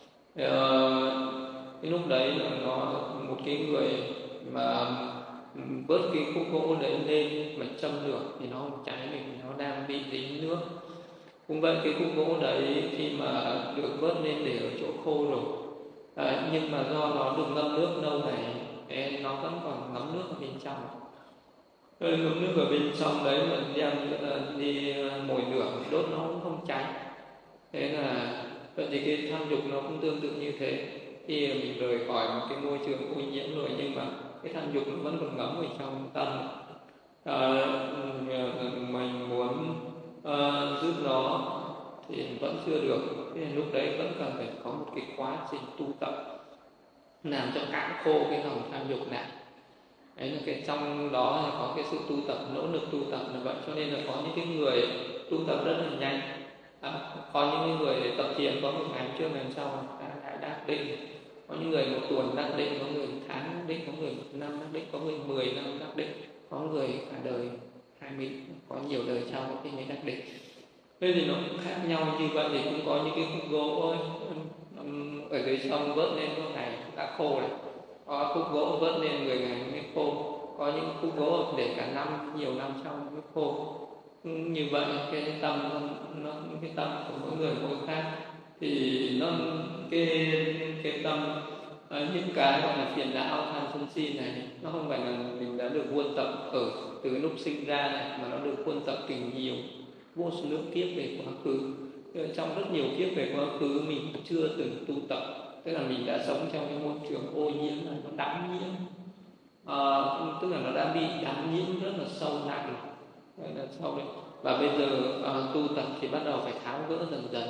Cái lúc đấy là nó một cái người mà vớt cái khúc gỗ đấy lên mà châm lửa thì nó không cháy, mình nó đang bị dính nước. Cũng vậy, cái khúc gỗ đấy khi mà được vớt lên để ở chỗ khô rồi, nhưng mà do nó được ngâm nước lâu này, nó vẫn còn ngấm nước ở bên trong. Ngấm nước ở bên trong đấy mà đem đi mồi lửa đốt nó cũng không cháy. Thế là vậy thì cái tham dục nó cũng tương tự như thế. Khi mình rời khỏi một cái môi trường ô nhiễm rồi, nhưng mà cái tham dục nó vẫn còn ngấm ở trong tâm. Mình muốn giúp nó thì vẫn chưa được. Thế lúc đấy vẫn cần phải có một cái quá trình tu tập làm cho cạn khô cái dòng tham dục này. Đấy là cái trong đó là có cái sự tu tập, nỗ lực tu tập là vậy. Cho nên là có những cái người tu tập rất là nhanh, có những người tập thiền có một ngày trước ngày sau đã đắc định, có những người một tuần đắc định, có người tháng đắc định, có người một năm đắc định, có người 10 năm đắc định, có người cả đời 20, có nhiều đời sau khi mới đắc định. Thế thì nó cũng khác nhau như vậy. Thì cũng có những cái khúc gỗ ở dưới sông vớt lên có ngày đã khô này, có khúc gỗ vớt lên 10 ngày mới khô, có những khúc gỗ để cả năm, nhiều năm sau mới khô. Như vậy cái tâm cái tâm của mỗi người mỗi khác. Thì nó cái tâm những cái gọi là phiền não tham sân si này, nó không phải là mình đã được huân tập ở từ lúc sinh ra này, mà nó được huân tập từ nhiều vô số lượng kiếp về quá khứ. Trong rất nhiều kiếp về quá khứ mình chưa từng tu tập, tức là mình đã sống trong cái môi trường ô nhiễm, là nó đắm nhiễm, tức là nó đã bị đắm nhiễm rất là sâu nặng là sâu đấy. Và bây giờ tu tập thì bắt đầu phải tháo gỡ dần dần,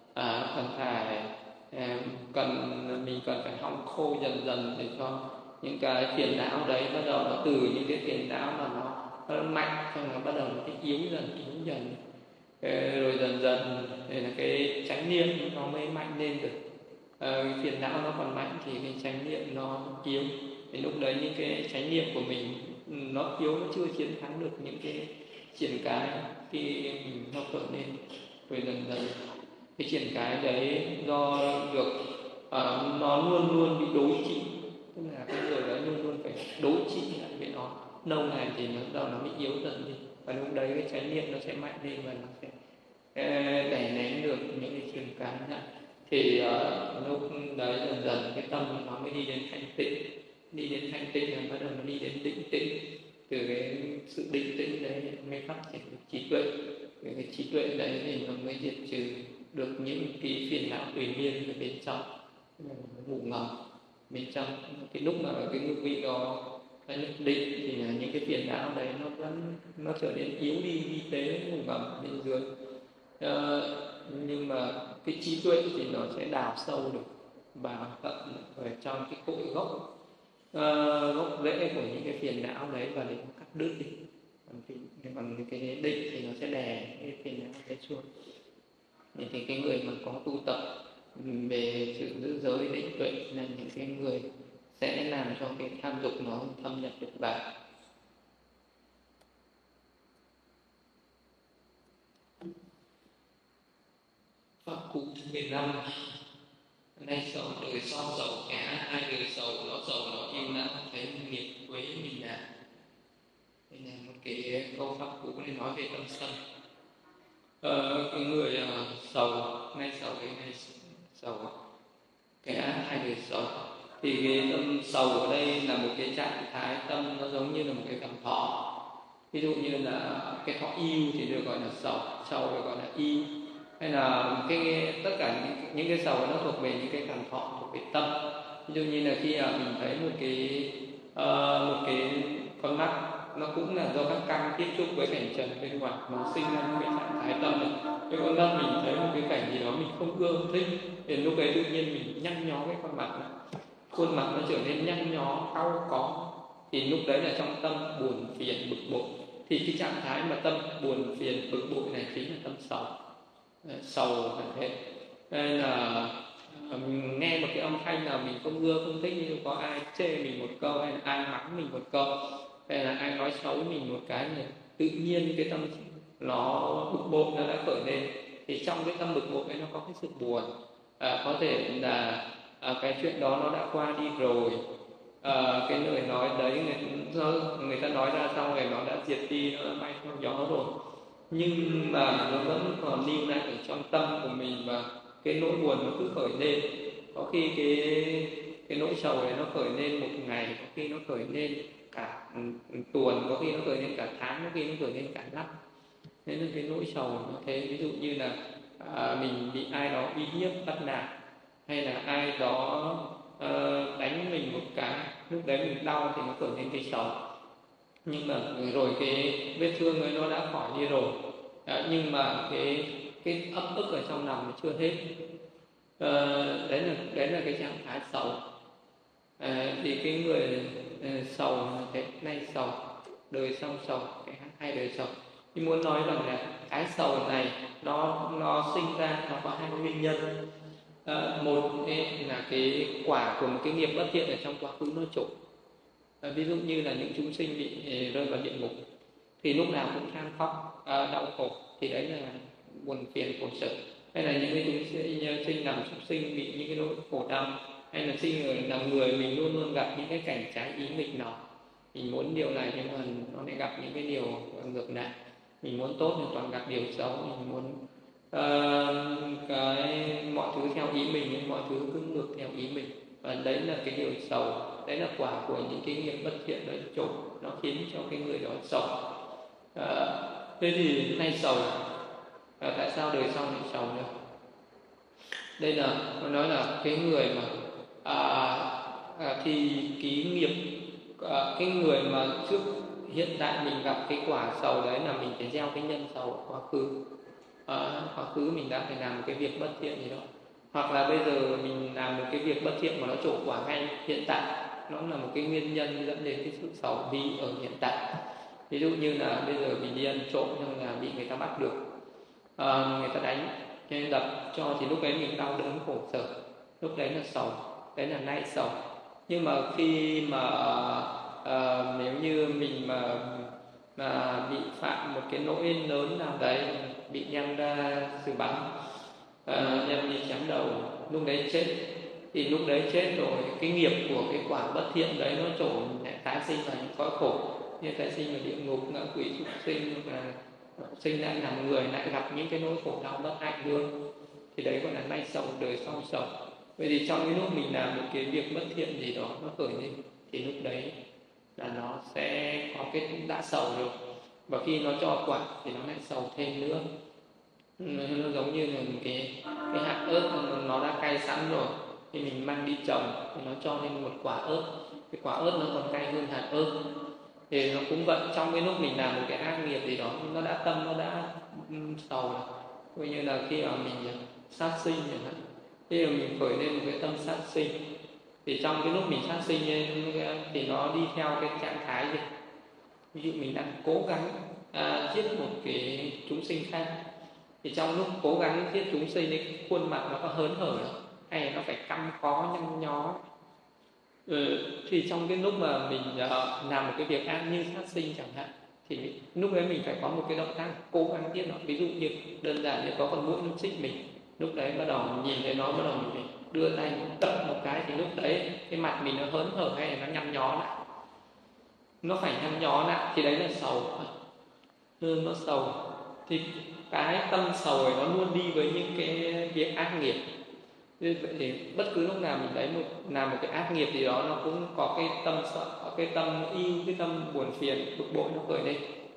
mình cần phải hong khô dần dần để cho những cái phiền não đấy bắt đầu nó từ những cái phiền não mà nó mạnh, xong nó bắt đầu nó yếu dần. Rồi dần dần để là cái chánh niệm nó mới mạnh lên được. Phiền não nó còn mạnh thì cái chánh niệm nó yếu. Thì lúc đấy những cái chánh niệm của mình nó yếu, nó chưa chiến thắng được những cái triển cái khi mình nó khởi lên. Rồi dần dần cái triển cái đấy do được nó luôn luôn bị đối trị, tức là cái người đó luôn luôn phải đối trị lại với nó. Lâu ngày thì nó bị yếu dần đi, và lúc đấy cái chánh niệm nó sẽ mạnh lên và nó sẽ đẩy nén được những cái triển cái này. Thì lúc đấy dần dần cái tâm nó mới đi đến thanh tịnh, là bắt đầu nó đi đến định tĩnh. Từ cái sự định tĩnh đấy mới phát triển được trí tuệ. Cái trí tuệ đấy thì nó mới diệt trừ được những cái phiền não tùy miên ở bên trong, ngủ ngầm bên trong. Cái lúc mà cái ngự vị đó cái định thì là những cái phiền não đấy nó trở nên yếu đi, vi tế ngủ ngầm bên dưới. Nhưng mà cái trí tuệ thì nó sẽ đào sâu được vào tận ở trong cái cội gốc rễ của những cái phiền não đấy, và để nó cắt đứt đi. Còn cái định thì nó sẽ đè cái phiền não đấy xuống. Thì cái người mà có tu tập về sự giữ giới định tuệ là những cái người sẽ làm cho cái tham dục nó thâm nhập được vào. Pháp cú thứ 15. Nay sầu đời sau sầu cả, hai đời sầu nó yêu não thấy nghiệp quấy mình nào. Đây là một cái câu pháp cú để nói về tâm sân. Cái người sầu, nay sầu cái này sầu cả, hai đời sầu. Thì cái tâm sầu ở đây là một cái trạng thái tâm nó giống như là một cái cảm thọ. Ví dụ như là cái thọ yêu thì được gọi là sầu được gọi là yêu. Hay là tất cả những cái sầu nó thuộc về những cái cảm thọ, thuộc về tâm. Ví dụ như là khi mình thấy một cái con mắt, nó cũng là do các căn tiếp xúc với cảnh trần bên ngoài nó sinh ra những cái trạng thái tâm này. Cái con mắt mình thấy một cái cảnh gì đó mình không ưa không thích, thì lúc ấy tự nhiên mình nhăn nhó cái con mặt này, khuôn mặt nó trở nên nhăn nhó cau có. Thì lúc đấy là trong tâm buồn phiền bực bội. Thì cái trạng thái mà tâm buồn phiền bực bội này chính là tâm sầu. sầu là thế. Nên là mình nghe một cái âm thanh nào mình không ưa không thích, như có ai chê mình một câu hay là ai mắng mình một câu hay là ai nói xấu mình một cái này, tự nhiên cái tâm nó bực bội nó đã khởi lên. Thì trong cái tâm bực bội ấy nó có cái sự buồn, có thể là cái chuyện đó nó đã qua đi rồi, cái lời nói đấy người ta nói ra xong rồi nó đã diệt đi, nó đã bay theo gió rồi, nhưng mà nó vẫn còn lưu lại ở trong tâm của mình, và cái nỗi buồn nó cứ khởi lên. Có khi cái nỗi sầu này nó khởi lên một ngày, có khi nó khởi lên cả tuần, có khi nó khởi lên cả tháng, có khi nó khởi lên cả năm. Nên là cái nỗi sầu nó thế. Ví dụ như là mình bị ai đó uy hiếp bắt nạt, hay là ai đó đánh mình một cái, lúc đấy mình đau thì nó khởi lên cái sầu. Nhưng mà rồi cái vết thương ấy nó đã khỏi đi rồi, nhưng mà cái ấp ức ở trong lòng nó chưa hết. Đấy là cái trạng thái sầu. Thì cái người sầu thế nay sầu, đời sau sầu, cái hai đời sầu. Thì muốn nói rằng là cái sầu này nó sinh ra nó có hai nguyên nhân. Một là cái quả của một cái nghiệp bất thiện ở trong quá khứ nó trổ. Ví dụ như là những chúng sinh bị rơi vào địa ngục thì lúc nào cũng than khóc đau khổ, thì đấy là buồn phiền khổ sở. Hay là những cái chúng sinh làm chúng sinh bị những cái nỗi khổ đau, hay là sinh ở làm người mình luôn luôn gặp những cái cảnh trái ý nghịch nó. Mình muốn điều này nhưng mà nó lại gặp những cái điều ngược lại. Mình muốn tốt nhưng toàn gặp điều xấu. Mình muốn cái mọi thứ theo ý mình nhưng mọi thứ cứ ngược theo ý mình, và đấy là cái điều xấu. Đấy là quả của những cái nghiệp bất thiện đấy trổ, nó khiến cho cái người đó sầu. Thế thì nay sầu, tại sao đời sau lại sầu nữa? Đây là nó nói là cái người mà thì cái nghiệp, cái người mà trước hiện tại mình gặp cái quả sầu đấy là mình phải gieo cái nhân sầu ở quá khứ. Quá khứ mình đã phải làm một cái việc bất thiện gì đó, hoặc là bây giờ mình làm một cái việc bất thiện mà nó trổ quả ngay hiện tại, nó là một cái nguyên nhân dẫn đến cái sự sầu bi ở hiện tại. Ví dụ như là bây giờ mình đi ăn trộm nhưng là bị người ta bắt được, người ta đánh, nên đập cho, thì lúc đấy mình đau đớn khổ sở, lúc đấy là sầu, đấy là nay sầu. Nhưng mà khi mà nếu như mình mà bị phạm một cái lỗi lớn nào đấy, bị đem ra xử bắn, đem đi chém đầu, lúc đấy chết, thì lúc đấy chết rồi, cái nghiệp của cái quả bất thiện đấy nó trổ tái sinh vào những cõi khổ, như tái sinh vào địa ngục, ngạ quỷ, súc sinh, hoặc là sinh lại làm người lại gặp những cái nỗi khổ đau bất hạnh luôn. Thì đấy gọi là nay sầu, đời sau sầu. Vậy thì trong cái lúc mình làm một cái việc bất thiện gì đó nó khởi lên, thì lúc đấy là nó sẽ có cái đã sầu rồi, và khi nó cho quả thì nó lại sầu thêm nữa. Nó giống như là cái hạt ớt nó đã cay sẵn rồi, thì mình mang đi trồng thì nó cho lên một quả ớt, cái quả ớt nó còn cay hơn hạt ớt. Thì nó cũng vậy, trong cái lúc mình làm một cái ác nghiệp gì đó, nó đã tâm nó đã sầu rồi. Coi như là khi mà mình sát sinh chẳng hạn, khi mà mình khởi lên một cái tâm sát sinh, thì trong cái lúc mình sát sinh thì nó đi theo cái trạng thái gì? Ví dụ mình đang cố gắng giết một cái chúng sinh khác, thì trong lúc cố gắng giết chúng sinh ấy, khuôn mặt nó có hớn hở không? Hay là nó phải căm khó nhăn nhó? Thì trong cái lúc mà mình làm một cái việc ác như sát sinh chẳng hạn, thì lúc đấy mình phải có một cái động tác cố gắng giết nó. Ví dụ như đơn giản như có con muỗi nó xích mình, lúc đấy bắt đầu mình nhìn thấy nó, bắt đầu mình phải đưa tay đập một cái, thì lúc đấy cái mặt mình nó hớn hở hay là nó nhăn nhó lại, nó phải nhăn nhó lại, thì đấy là sầu. Nó sầu thì cái tâm sầu này nó luôn đi với những cái việc ác nghiệp. Vậy thì bất cứ lúc nào mình thấy làm một cái ác nghiệp gì đó, nó cũng có cái tâm sợ, có cái tâm yêu, cái tâm buồn phiền, bực bội nó khởi lên.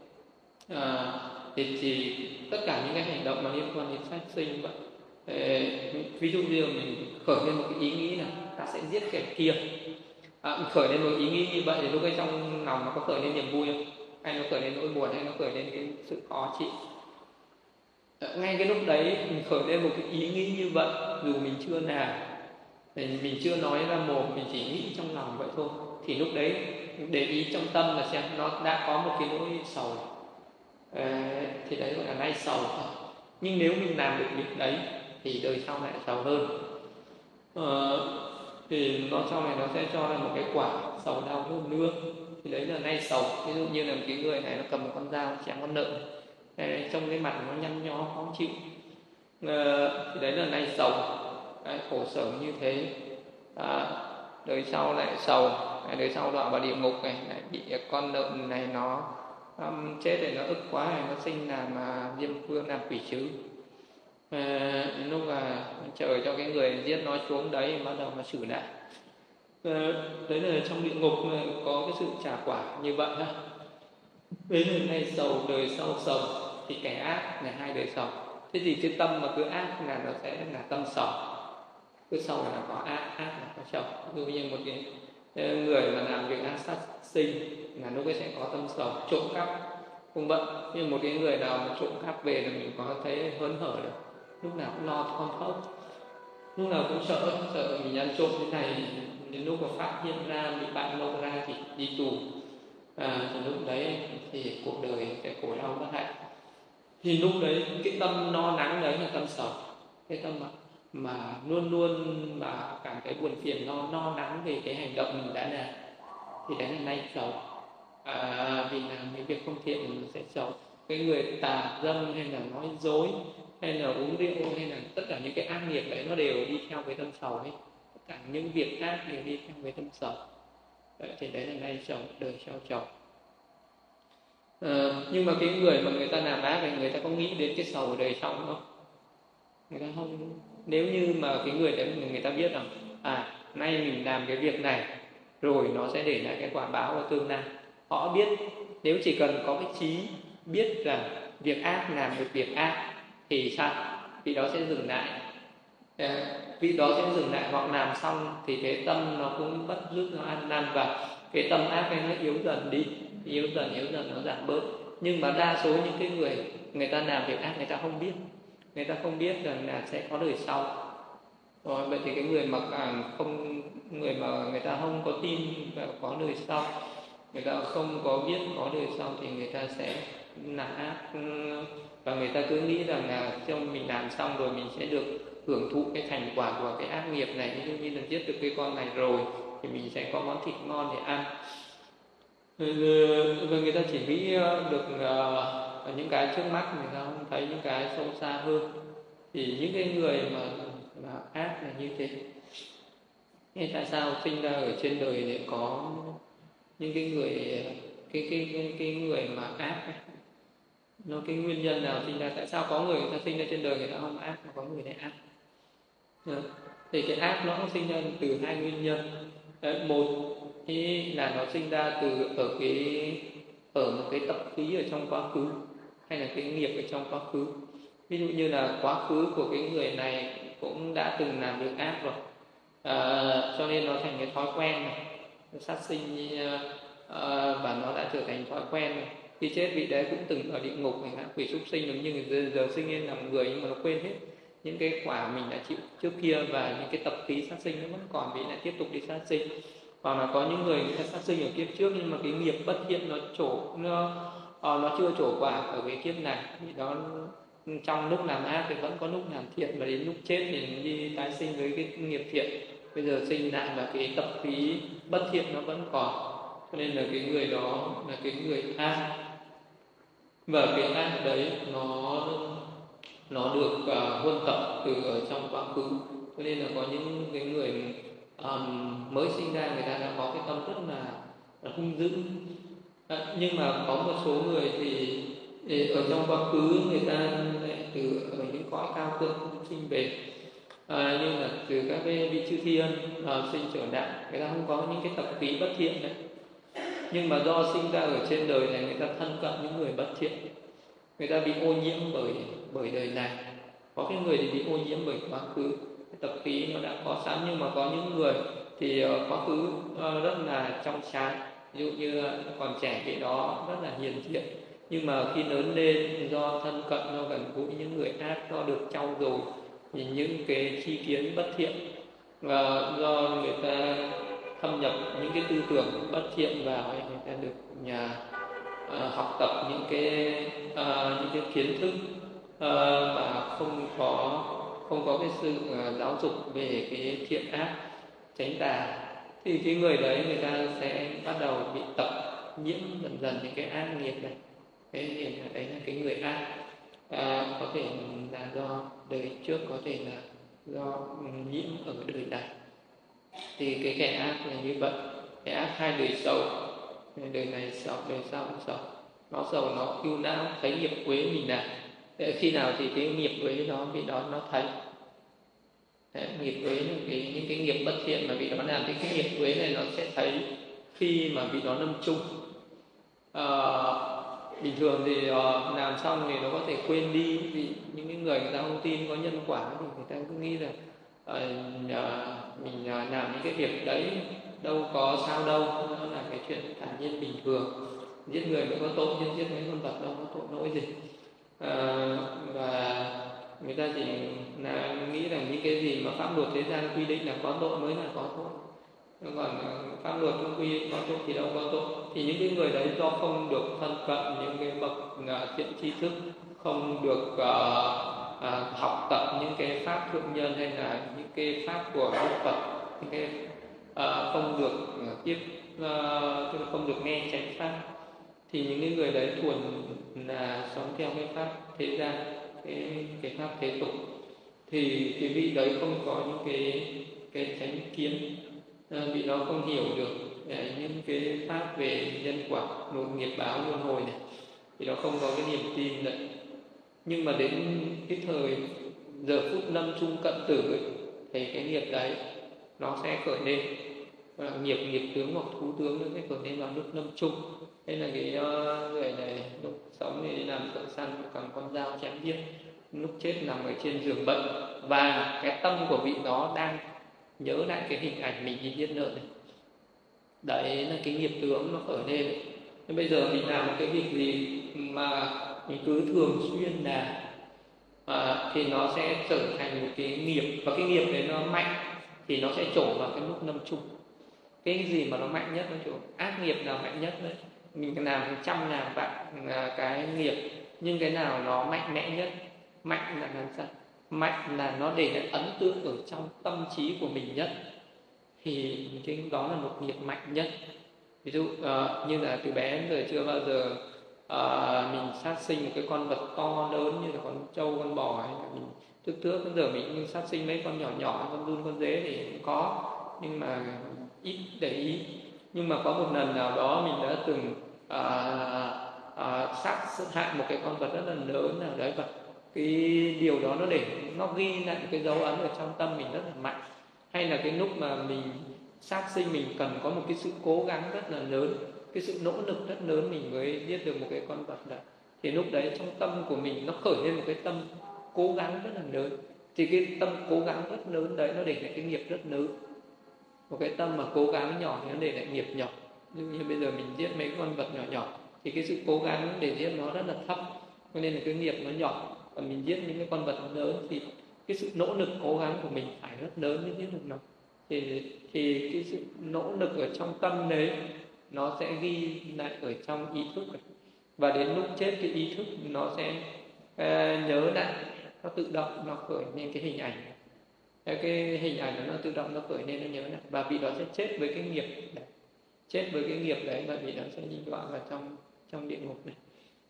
Thì tất cả những cái hành động mà liên quan đến sát sinh vậy, ví dụ như mình khởi lên một cái ý nghĩ là ta sẽ giết kẻ kia, khởi lên một ý nghĩ như vậy, thì lúc ấy trong lòng nó có khởi lên niềm vui không, hay nó khởi lên nỗi buồn, hay nó khởi lên cái sự khó chịu? Ngay cái lúc đấy mình khởi lên một cái ý nghĩ như vậy, dù mình chưa làm, mình chưa nói ra mồm, mình chỉ nghĩ trong lòng vậy thôi, thì lúc đấy để ý trong tâm là xem nó đã có một cái nỗi sầu. Thì đấy gọi là nay sầu. Nhưng nếu mình làm được việc đấy thì đời sau lại giàu hơn. Thì nó sau này nó sẽ cho ra một cái quả sầu đau hơn nữa. Thì đấy là nay sầu. Ví dụ như là một cái người này nó cầm một con dao chém con lợn, trong cái mặt nó nhăn nhó khó chịu, thì đấy là nay sầu. Đấy, khổ sở như thế. Đời sau lại sầu, đời sau đọa vào địa ngục này, lại bị con lợn này nó chết rồi nó ức quá này, nó sinh làm Diêm Vương, làm quỷ sứ. Lúc là chờ cho cái người giết nó xuống đấy bắt đầu mà xử lại. Đấy là trong địa ngục có cái sự trả quả như vậy ha. Đấy là nay sầu, đời sau sầu. Thì kẻ ác là hai đời sầu. Thế thì cái tâm mà cứ ác là nó sẽ là tâm sầu. Cứ sầu là có ác, ác là có sầu. Ví dụ như một cái người mà làm việc ác sát sinh là lúc ấy sẽ có tâm sầu. Trộm cắp cũng vậy. Nhưng một cái người nào mà trộm cắp về là mình có thấy hớn hở được, lúc nào cũng lo thon thóp, lúc nào cũng sợ mình ăn trộm thế này, đến lúc mà phát hiện ra bị bạn lộ ra thì đi tù. Thì lúc đấy thì cuộc đời sẽ khổ đau bất hạnh. Thì lúc đấy cái tâm no nắng đấy là tâm sầu. Cái tâm mà luôn luôn mà cảm thấy buồn phiền, no nắng về cái hành động mình đã làm, thì đấy là nay sầu. Vì làm cái việc không thiện mình sẽ sầu. Cái người tà dâm hay là nói dối hay là uống rượu hay là tất cả những cái ác nghiệp đấy nó đều đi theo với tâm sầu ấy. Tất cả những việc ác đều đi theo với tâm sầu. Đấy, thì đấy là nay sầu, đời sau sầu. Nhưng mà cái người mà người ta làm ác thì người ta có nghĩ đến cái sầu ở đời sau không? Người ta không. Nếu như mà cái người đấy người ta biết rằng nay mình làm cái việc này rồi nó sẽ để lại cái quả báo ở tương lai. Họ biết, nếu chỉ cần có cái trí biết rằng việc ác làm được việc ác thì sao? Vị đó sẽ dừng lại. Vị đó sẽ dừng lại, hoặc làm xong thì cái tâm nó cũng bất dứt, nó ăn năn, và cái tâm ác ấy nó yếu dần đi, yếu dần nó giảm bớt. Nhưng mà đa số những cái người ta làm việc ác người ta không biết rằng là sẽ có đời sau. Rồi vậy thì cái người mà người ta không có tin vào có đời sau, người ta không có biết có đời sau thì người ta sẽ làm ác, và người ta cứ nghĩ rằng là trong mình làm xong rồi mình sẽ được hưởng thụ cái thành quả của cái ác nghiệp này. Ví dụ như là giết được cái con này rồi thì mình sẽ có món thịt ngon để ăn. Và người ta chỉ nghĩ được những cái trước mắt, người ta không thấy những cái sâu xa hơn. Thì những cái người mà ác là như thế. Thế tại sao sinh ra ở trên đời để có những cái người cái người mà ác ấy? Nó cái nguyên nhân nào sinh ra? Tại sao có người ta sinh ra trên đời người ta không ác mà có người lại ác? Thì cái ác nó sinh ra từ hai nguyên nhân. Một là nó sinh ra từ ở một cái tập khí ở trong quá khứ, hay là cái nghiệp ở trong quá khứ. Ví dụ như là quá khứ của cái người này cũng đã từng làm việc ác rồi, cho nên nó thành cái thói quen này, sát sinh, và nó đã trở thành thói quen này. Khi chết vị đấy cũng từng ở địa ngục, ngạ quỷ súc sinh, nhưng giờ sinh lên làm người, nhưng mà nó quên hết những cái quả mình đã chịu trước kia, và những cái tập khí sát sinh nó vẫn còn, vị lại tiếp tục đi sát sinh. Hoặc là có những người ta sát sinh ở kiếp trước nhưng mà cái nghiệp bất thiện nó chưa trổ quả ở cái kiếp này, thì đó trong lúc làm ác thì vẫn có lúc làm thiện, và đến lúc chết thì đi tái sinh với cái nghiệp thiện. Bây giờ sinh lại và cái tập khí bất thiện nó vẫn còn, cho nên là cái người đó là cái người ác. Và cái ác đấy nó được huân tập từ ở trong quá khứ, cho nên là có những cái người mới sinh ra người ta đã có cái tâm rất là hung dữ. Nhưng mà có một số người thì ở trong quá khứ người ta lại từ ở những cõi cao thượng sinh về, như là từ các cái vị chư thiên sinh trở lại, người ta không có những cái tập khí bất thiện đấy. Nhưng mà do sinh ra ở trên đời này, người ta thân cận những người bất thiện, người ta bị ô nhiễm bởi đời này. Có cái người thì bị ô nhiễm bởi quá khứ, cái tập khí nó đã có sẵn. Nhưng mà có những người thì quá khứ rất là trong sáng, ví dụ như còn trẻ thì đó rất là hiền thiện, nhưng mà khi lớn lên do thân cận, do gần gũi những người ác, do được trau dồi thì những cái chi kiến bất thiện, và do người ta thâm nhập những cái tư tưởng bất thiện vào, người ta được học tập những cái kiến thức mà không có cái sự giáo dục về cái thiện ác tránh tà, thì cái người đấy người ta sẽ bắt đầu bị tập nhiễm dần dần những cái ác nghiệp này. Cái gì đấy là cái người ác, có thể là do đời trước, có thể là do nhiễm ở đời này. Thì cái kẻ ác là như vậy, kẻ ác hai đời sầu, đời này sầu, đời sau cũng sầu. Nó sầu, nó ưu não, thấy nghiệp quế mình làm. Khi nào thì cái nghiệp quế đó bị đó nó thấy. Đấy, nghiệp quế là những cái nghiệp bất thiện mà bị nó làm, thì cái nghiệp quế này nó sẽ thấy khi mà bị nó lâm chung. Bình thường thì làm xong thì nó có thể quên đi, vì những cái người ta không tin có nhân quả thì người ta cứ nghĩ là mình làm những cái việc đấy đâu có sao đâu, nó là cái chuyện thản nhiên bình thường. Giết người mới có tội, nhưng giết mấy con vật đâu có tội lỗi gì. Và người ta chỉ là nghĩ rằng những cái gì mà pháp luật thế gian quy định là có tội mới là có tội, còn pháp luật không quy định có tội thì đâu có tội. Thì những cái người đấy do không được thân cận những cái bậc thiện tri thức, không được học tập những cái pháp thượng nhân hay là những cái pháp của Đức Phật, những cái không được tiếp không được nghe chánh pháp, thì những cái người đấy thuần là sống theo cái pháp thế gian, cái pháp thế tục, thì cái vị đấy không có những cái chánh kiến, vì nó không hiểu được những cái pháp về nhân quả, nội nghiệp báo, luân hồi này, thì nó không có cái niềm tin đấy. Nhưng mà đến cái thời giờ phút lâm chung cận tử ấy, thì cái nghiệp đấy nó sẽ khởi lên, nghiệp tướng hoặc thú tướng nó sẽ khởi lên vào lúc lâm chung. Đây là cái người này lúc sống thì làm thợ săn, cầm con dao chém giết, lúc chết nằm ở trên giường bệnh, và cái tâm của vị đó đang nhớ lại cái hình ảnh mình đi giết nợ này. Đấy là cái nghiệp tướng nó khởi lên. Thế bây giờ mình làm một cái việc gì mà mình cứ thường xuyên là thì nó sẽ trở thành một cái nghiệp, và cái nghiệp đấy nó mạnh thì nó sẽ trổ vào cái lúc lâm chung. Cái gì mà nó mạnh nhất nó trổ, ác nghiệp nào mạnh nhất đấy, mình làm trăm ngàn vạn cái nghiệp, nhưng cái nào nó mạnh mẽ nhất? Mạnh là làm sao? Mạnh là nó để lại ấn tượng ở trong tâm trí của mình nhất, thì cái đó là một nghiệp mạnh nhất. Ví dụ như là từ bé đến giờ chưa bao giờ mình sát sinh một cái con vật to lớn như là con trâu, con bò, hay là mình trước bây giờ mình sát sinh mấy con nhỏ nhỏ, con giun, con dế thì cũng có, nhưng mà ít để ý. Nhưng mà có một lần nào đó mình đã từng sát hại một cái con vật rất là lớn nào đấy, và cái điều đó nó để nó ghi lại cái dấu ấn ở trong tâm mình rất là mạnh. Hay là cái lúc mà mình sát sinh, mình cần có một cái sự cố gắng rất là lớn, cái sự nỗ lực rất lớn mình mới giết được một cái con vật đấy, thì lúc đấy trong tâm của mình nó khởi lên một cái tâm cố gắng rất là lớn. Thì cái tâm cố gắng rất lớn đấy nó để lại cái nghiệp rất lớn. Một cái tâm mà cố gắng nhỏ thì nó để lại nghiệp nhỏ. Ví dụ như bây giờ mình giết mấy con vật nhỏ nhỏ thì cái sự cố gắng để giết nó rất là thấp, cho nên là cái nghiệp nó nhỏ. Còn mình giết những cái con vật lớn thì cái sự nỗ lực cố gắng của mình phải rất lớn mới giết được nó. Thì cái sự nỗ lực ở trong tâm đấy nó sẽ ghi lại ở trong ý thức, và đến lúc chết cái ý thức nó sẽ nhớ lại, nó tự động nó khởi lên cái hình ảnh. Cái hình ảnh đó nó tự động nó khởi lên, nó nhớ lại, và vị đó sẽ chết với cái nghiệp đấy. Chết với cái nghiệp đấy, và vị đó sẽ đi đọa vào trong địa ngục này.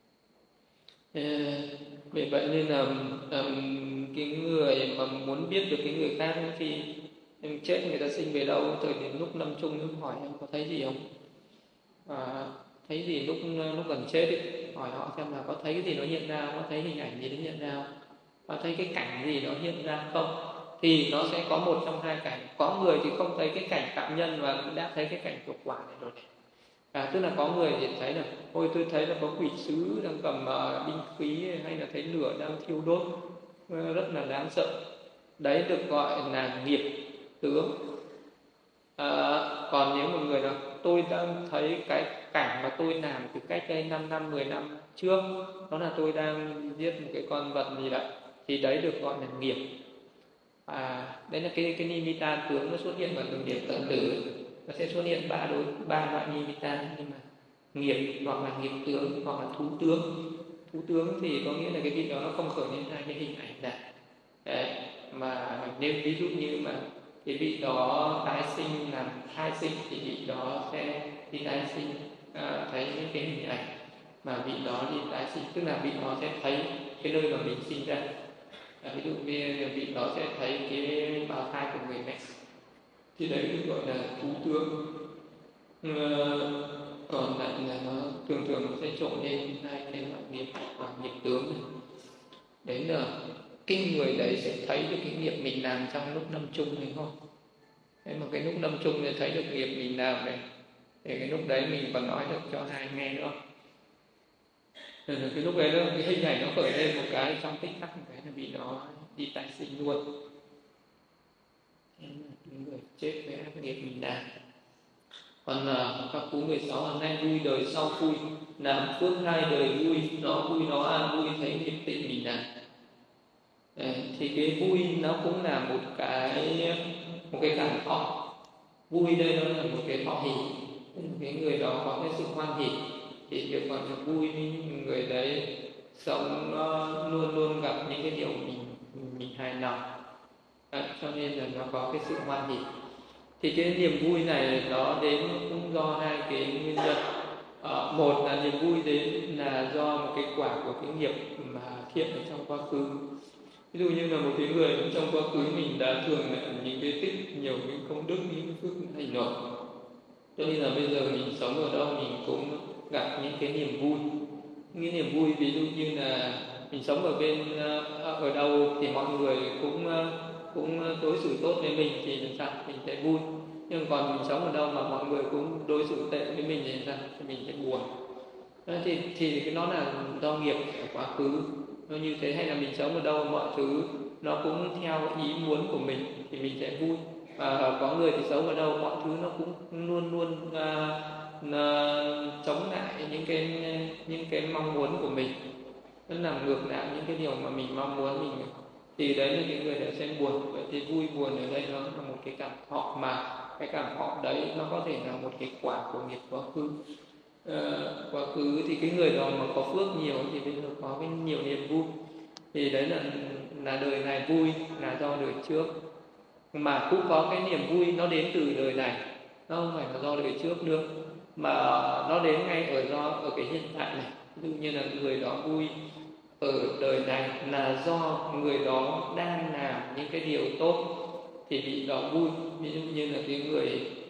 Vì vậy nên là cái người mà muốn biết được cái người khác khi chết người ta sinh về đâu, thời điểm lúc lâm chung lúc hỏi em có thấy gì không, thấy gì lúc gần chết ấy, hỏi họ xem là có thấy cái gì nó hiện ra, có thấy hình ảnh gì nó hiện ra, có thấy cái cảnh gì nó hiện ra không, thì nó sẽ có một trong hai cảnh. Có người thì không thấy cái cảnh phạm nhân và đã thấy cái cảnh dục quả này rồi. Tức là có người thì thấy là ôi tôi thấy là có quỷ sứ đang cầm binh khí, hay là thấy lửa đang thiêu đốt rất là đáng sợ. Đấy được gọi là nghiệp tướng. Còn nếu một người là tôi đang thấy cái cảnh mà tôi làm từ cách đây 5 năm, 10 năm trước, đó là tôi đang giết một cái con vật gì đấy, thì đấy được gọi là nghiệp. Đấy là cái nimitta tướng nó xuất hiện vào từng điểm tận tử. Nó sẽ xuất hiện ba loại nimitta, nhưng mà nghiệp hoặc là nghiệp tướng hoặc là thú tướng. thú tướng thì có nghĩa là cái vị đó nó không khởi lên hai cái hình ảnh này. Đấy, mà nếu ví dụ như mà cái vị đó tái sinh làm thai sinh thì vị đó sẽ đi tái sinh thấy những cái hình ảnh mà vị đó đi tái sinh, tức là vị đó sẽ thấy cái nơi mà mình sinh ra. Ví dụ như vị đó sẽ thấy cái bào thai của người mẹ, thì đấy gọi là thú tướng. Còn lại là nó thường nó sẽ trộn lên hai cái loại nghiệp và nghiệp tướng này. Đấy là cái người đấy sẽ thấy được cái nghiệp mình làm trong lúc lâm chung này không? Thế mà cái lúc lâm chung thì thấy được nghiệp mình làm này, thì cái lúc đấy mình còn nói được cho hai nghe nữa. Rồi cái lúc đấy cái hình ảnh nó khởi lên một cái trong tích tắc một cái là bị nó đi tái sinh luôn. Thế là cái người chết với ác nghiệp mình làm. Còn các cú 16 hôm nay vui đời sau vui, làm phước hai đời vui, nó vui nó an vui thấy nghiệp tịnh mình làm. Thì cái vui nó cũng là một cái cảm thọ. Vui đây nó là một cái thọ hỷ, cái người đó có cái sự hoan hỷ thì việc gọi là vui. Người đấy sống luôn luôn gặp những cái điều mình hài lòng, cho nên là nó có cái sự hoan hỷ. Thì cái niềm vui này nó đến cũng do hai cái nguyên nhân. Một là niềm vui đến là do một cái quả của cái nghiệp mà thiện ở trong quá khứ. Ví dụ như là một cái người trong quá khứ mình đã thường là những cái tích nhiều cái công đức, những cái phước hành rồi, cho nên là bây giờ mình sống ở đâu mình cũng gặp những cái niềm vui. Những niềm vui ví dụ như là mình sống ở đâu thì mọi người cũng đối xử tốt với mình thì làm sao mình sẽ vui. Nhưng còn mình sống ở đâu mà mọi người cũng đối xử tệ với mình thì làm sao thì mình sẽ buồn. Thì nó là do nghiệp ở quá khứ nó như thế. Hay là mình sống ở đâu mọi thứ nó cũng theo ý muốn của mình thì mình sẽ vui. Và có người thì sống ở đâu mọi thứ nó cũng luôn luôn chống lại những cái mong muốn của mình, nó làm ngược lại những cái điều mà mình mong muốn mình, thì đấy là cái người đó sẽ buồn. Vậy thì vui buồn ở đây nó là một cái cảm thọ, mà cái cảm thọ đấy nó có thể là một cái quả của nghiệp quá khứ. Quá khứ thì cái người đó mà có phước nhiều thì bây giờ có cái nhiều niềm vui, thì đấy là đời này vui là do đời trước, mà cũng có cái niềm vui nó đến từ đời này, nó không phải là do đời trước nữa, mà nó đến ngay ở cái hiện tại này. Ví dụ như là người đó vui ở đời này là do người đó đang làm những cái điều tốt thì bị đó vui. Ví dụ như là cái người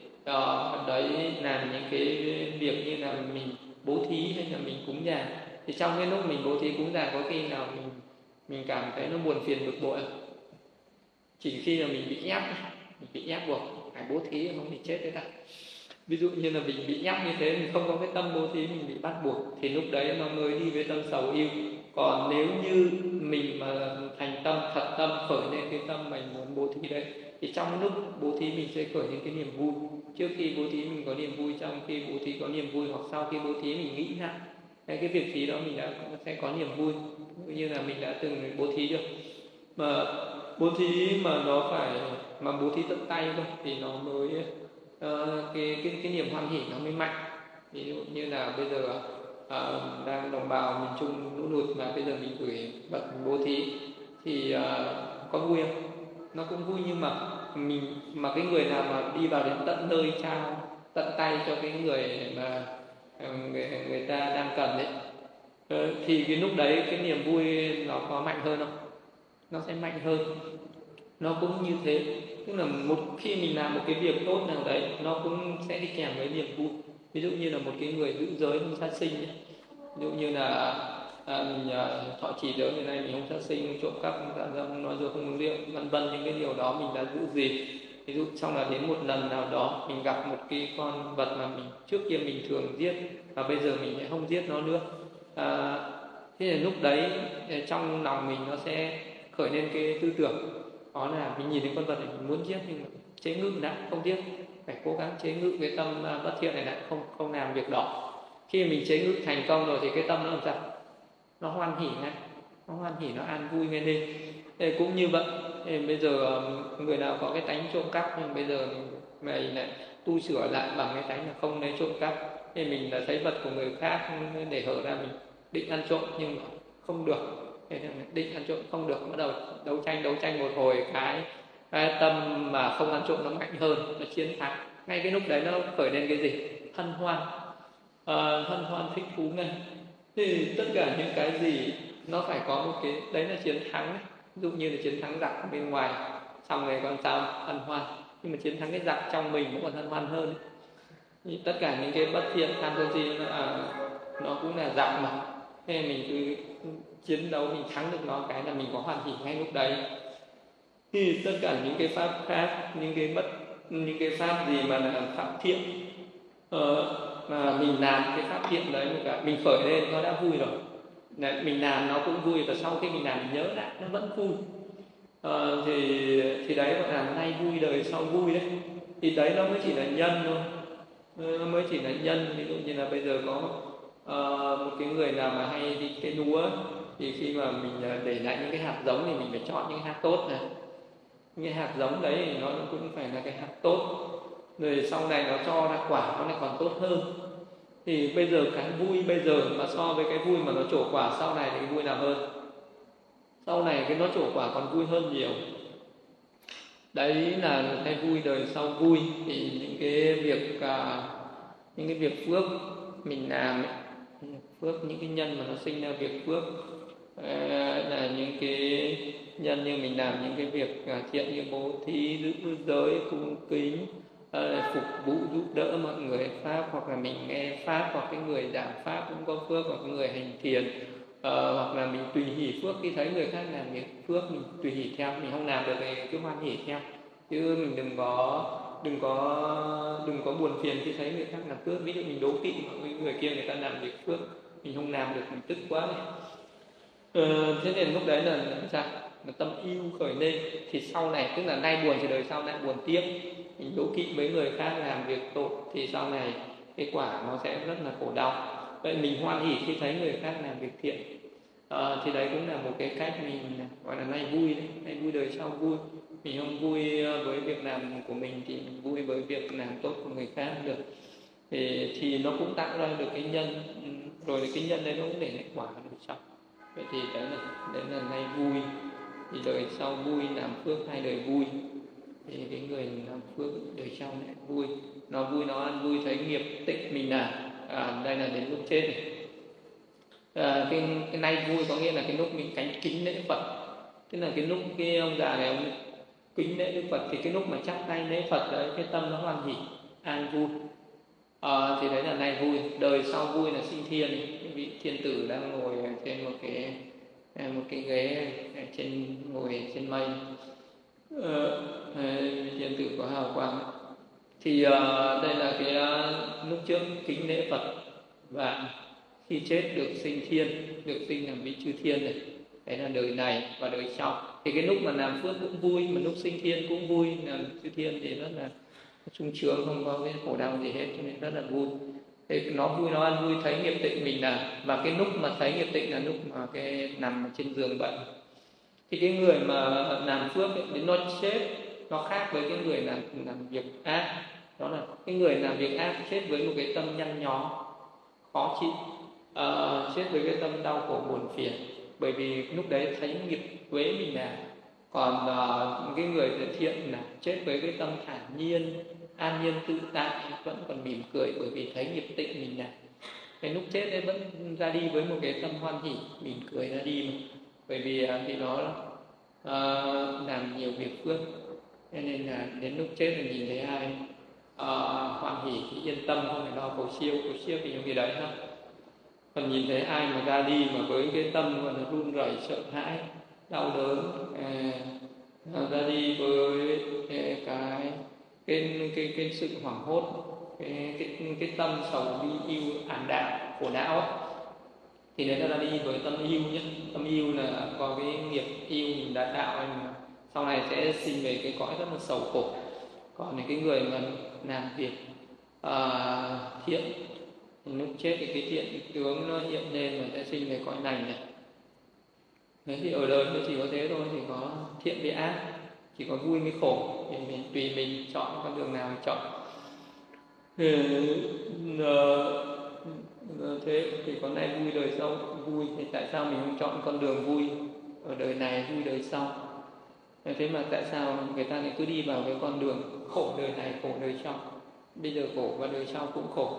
đấy làm những cái việc như là mình bố thí hay là mình cúng dường, thì trong cái lúc mình bố thí cúng dường có khi nào mình cảm thấy nó buồn phiền bực bội không? Chỉ khi là mình bị ép buộc phải bố thí không thì chết đấy ta. Ví dụ như là mình bị ép như thế, mình không có cái tâm bố thí, mình bị bắt buộc thì lúc đấy nó mới đi với tâm sầu yêu. Còn nếu như mình mà thành tâm, thật tâm khởi lên cái tâm mình muốn bố thí đấy, thì trong lúc bố thí mình sẽ khởi lên cái niềm vui. Trước khi bố thí mình có niềm vui, trong khi bố thí có niềm vui, hoặc sau khi bố thí mình nghĩ lại cái việc thí đó mình sẽ có niềm vui, như là mình đã từng bố thí được. Mà bố thí mà nó phải mà bố thí tận tay thôi thì nó mới cái niềm hoan hỉ nó mới mạnh. Ví dụ như là bây giờ đang đồng bào miền Trung lũ lụt mà bây giờ mình gửi bật bố thí thì có vui không? Nó cũng vui, nhưng mà cái người nào mà đi vào đến tận nơi trao tận tay cho cái người mà người ta đang cần đấy, thì cái lúc đấy cái niềm vui nó có mạnh hơn không? Nó sẽ mạnh hơn. Nó cũng như thế, tức là một khi mình làm một cái việc tốt nào đấy nó cũng sẽ đi kèm với niềm vui. Ví dụ như là một cái người giữ giới không sát sinh ấy. Ví dụ như là mình thọ trì giới ngày nay mình không sát sinh, không trộm cắp, không tàn dâm, không nói dối, không uống rượu, vân vân, những cái điều đó mình đã giữ gì. Ví dụ xong là đến một lần nào đó mình gặp một cái con vật mà mình trước kia mình thường giết và bây giờ mình sẽ không giết nó nữa. Thế là lúc đấy trong lòng mình nó sẽ khởi lên cái tư tưởng đó là mình nhìn thấy con vật này mình muốn giết nhưng mà chế ngự đã không giết, phải cố gắng chế ngự cái tâm bất thiện này lại không làm việc đó. Khi mình chế ngự thành công rồi thì cái tâm nó làm sao? Nó hoan hỉ ngay, nó hoan hỉ, nó an vui ngay lên. Thế cũng như vậy, bây giờ người nào có cái tánh trộm cắp nhưng bây giờ mình lại tu sửa lại bằng cái tánh là không lấy trộm cắp, thì mình là thấy vật của người khác để hở ra mình định ăn trộm, nhưng mà không được, định ăn trộm không được, bắt đầu đấu tranh một hồi, cái tâm mà không ăn trộm nó mạnh hơn, nó chiến thắng. Ngay cái lúc đấy nó khởi lên cái gì? Hân hoan, hân hoan thích thú ngay. Thì tất cả những cái gì nó phải có một cái đấy là chiến thắng ấy. Ví dụ như là chiến thắng giặc ở bên ngoài, xong rồi còn sao? Hân hoan. Nhưng mà chiến thắng cái giặc trong mình cũng còn hân hoan hơn. Thì tất cả những cái bất thiện tham sân si nó cũng là giặc mà. Thế mình cứ chiến đấu, mình thắng được nó cái là mình có hoan hỉ ngay lúc đấy. Thì tất cả những cái pháp khác, những cái pháp gì mà là pháp thiện, mà mình làm cái pháp thiện đấy, một cái mình khởi lên nó đã vui rồi. Đấy, mình làm nó cũng vui, và sau khi mình làm mình nhớ lại nó vẫn vui. Thì đấy gọi là nay vui đời sau vui đấy. Thì đấy nó mới chỉ là nhân thôi, nó mới chỉ là nhân. Ví dụ như là bây giờ có một cái người nào mà hay đi cây lúa, thì khi mà mình để lại những cái hạt giống thì mình phải chọn những hạt tốt này. Những cái hạt giống đấy thì nó cũng phải là cái hạt tốt, rồi sau này nó cho ra quả nó lại còn tốt hơn. Thì bây giờ cái vui bây giờ mà so với cái vui mà nó trổ quả sau này thì cái vui nào hơn? Sau này cái nó trổ quả còn vui hơn nhiều. Đấy là cái vui đời sau vui. Thì những cái việc phước mình làm ấy, phước, những cái nhân mà nó sinh ra việc phước, là những cái nhân như mình làm những cái việc thiện như bố thí, giữ giới, cung kính, phục vụ giúp đỡ mọi người pháp, hoặc là mình nghe pháp, hoặc cái người giảng pháp cũng có phước, hoặc người hành thiền, hoặc là mình tùy hỷ phước khi thấy người khác làm việc phước mình tùy hỷ theo, mình không làm được thì cứ hoan hỷ theo, chứ mình đừng có buồn phiền khi thấy người khác làm phước. Ví dụ mình đố kỵ mọi người kia người ta làm việc phước, mình không làm được mình tức quá này. Thế nên lúc đấy là sao? Là tâm yêu khởi lên, thì sau này tức là nay buồn thì đời sau lại buồn tiếp. Mình đố kỵ với người khác làm việc tốt thì sau này cái quả nó sẽ rất là khổ đau. Vậy mình hoan hỉ khi thấy người khác làm việc thiện, thì đấy cũng là một cái cách mình gọi là nay vui đấy, nay vui đời sau vui. Mình không vui với việc làm của mình thì mình vui với việc làm tốt của người khác được. Thì nó cũng tạo ra được cái nhân, rồi cái nhân đấy nó cũng để lại quả được sau. Vậy thì đấy là nay vui, thì đời sau vui, làm phước hai đời vui. Thì cái người làm phước đời sau lại vui, nó vui nó ăn vui thấy nghiệp tịnh mình làm. Đây là đến lúc chết này. Cái nay vui có nghĩa là cái lúc mình cánh kính lễ Phật, tức là cái lúc cái ông già này ông kính lễ Đức Phật, thì cái lúc mà chắp tay lễ Phật đấy, cái tâm nó hoan hỉ an vui. Thì đấy là nay vui. Đời sau vui là sinh thiên, vị thiên tử đang ngồi trên một cái ghế ngồi trên mây, thiên tử có hào quang. Thì đây là cái lúc trước kính lễ Phật, và khi chết được sinh thiên, được sinh làm vị chư thiên này. Đấy là đời này và đời sau. Thì cái lúc mà làm phước cũng vui, mà lúc sinh thiên cũng vui, làm chư thiên thì rất là sung sướng, không có cái khổ đau gì hết, cho nên rất là vui. Thì nó vui nó ăn vui thấy nghiệp tịnh mình là, và cái lúc mà thấy nghiệp tịnh là lúc mà cái nằm trên giường bệnh. Thì cái người mà làm phước ấy, đến nó chết nó khác với cái người làm việc ác. Đó là cái người làm việc ác chết với một cái tâm nhăn nhó khó chịu, chết với cái tâm đau khổ buồn phiền, bởi vì lúc đấy thấy nghiệp quế mình làm. Còn cái người thiện là chết với cái tâm thản nhiên, an nhiên tự tại, vẫn còn mỉm cười bởi vì thấy nghiệp tịnh mình làm. Cái lúc chết ấy vẫn ra đi với một cái tâm hoan hỉ, mỉm cười ra đi mà. Bởi vì thì nó làm nhiều việc phước, cho nên là đến lúc chết mình nhìn thấy ai hoan hỉ thì yên tâm, không phải lo cầu siêu thì những gì đấy thôi. Còn nhìn thấy ai mà ra đi mà với cái tâm mà nó run rẩy, sợ hãi, đau đớn, ra đi với cái sự hoảng hốt, cái tâm sầu bi yêu ảm đạm khổ não ấy, thì đấy là đi với tâm yêu nhé. Tâm yêu là có cái nghiệp yêu mình đã tạo anh, sau này sẽ sinh về cái cõi rất là sầu khổ. Còn cái người mà làm việc thiện thì lúc chết thì cái thiện tướng nó hiện lên và sẽ sinh về cõi lành này. Thế thì ở đời nó chỉ có thế thôi, thì có thiện với ác, chỉ có vui với khổ, thì mình tùy mình chọn con đường nào mình chọn. Thế thì con này vui đời sau vui, thì tại sao mình không chọn con đường vui ở đời này, vui đời sau? Thế mà tại sao người ta lại cứ đi vào cái con đường khổ đời này, khổ đời sau? Bây giờ khổ và đời sau cũng khổ.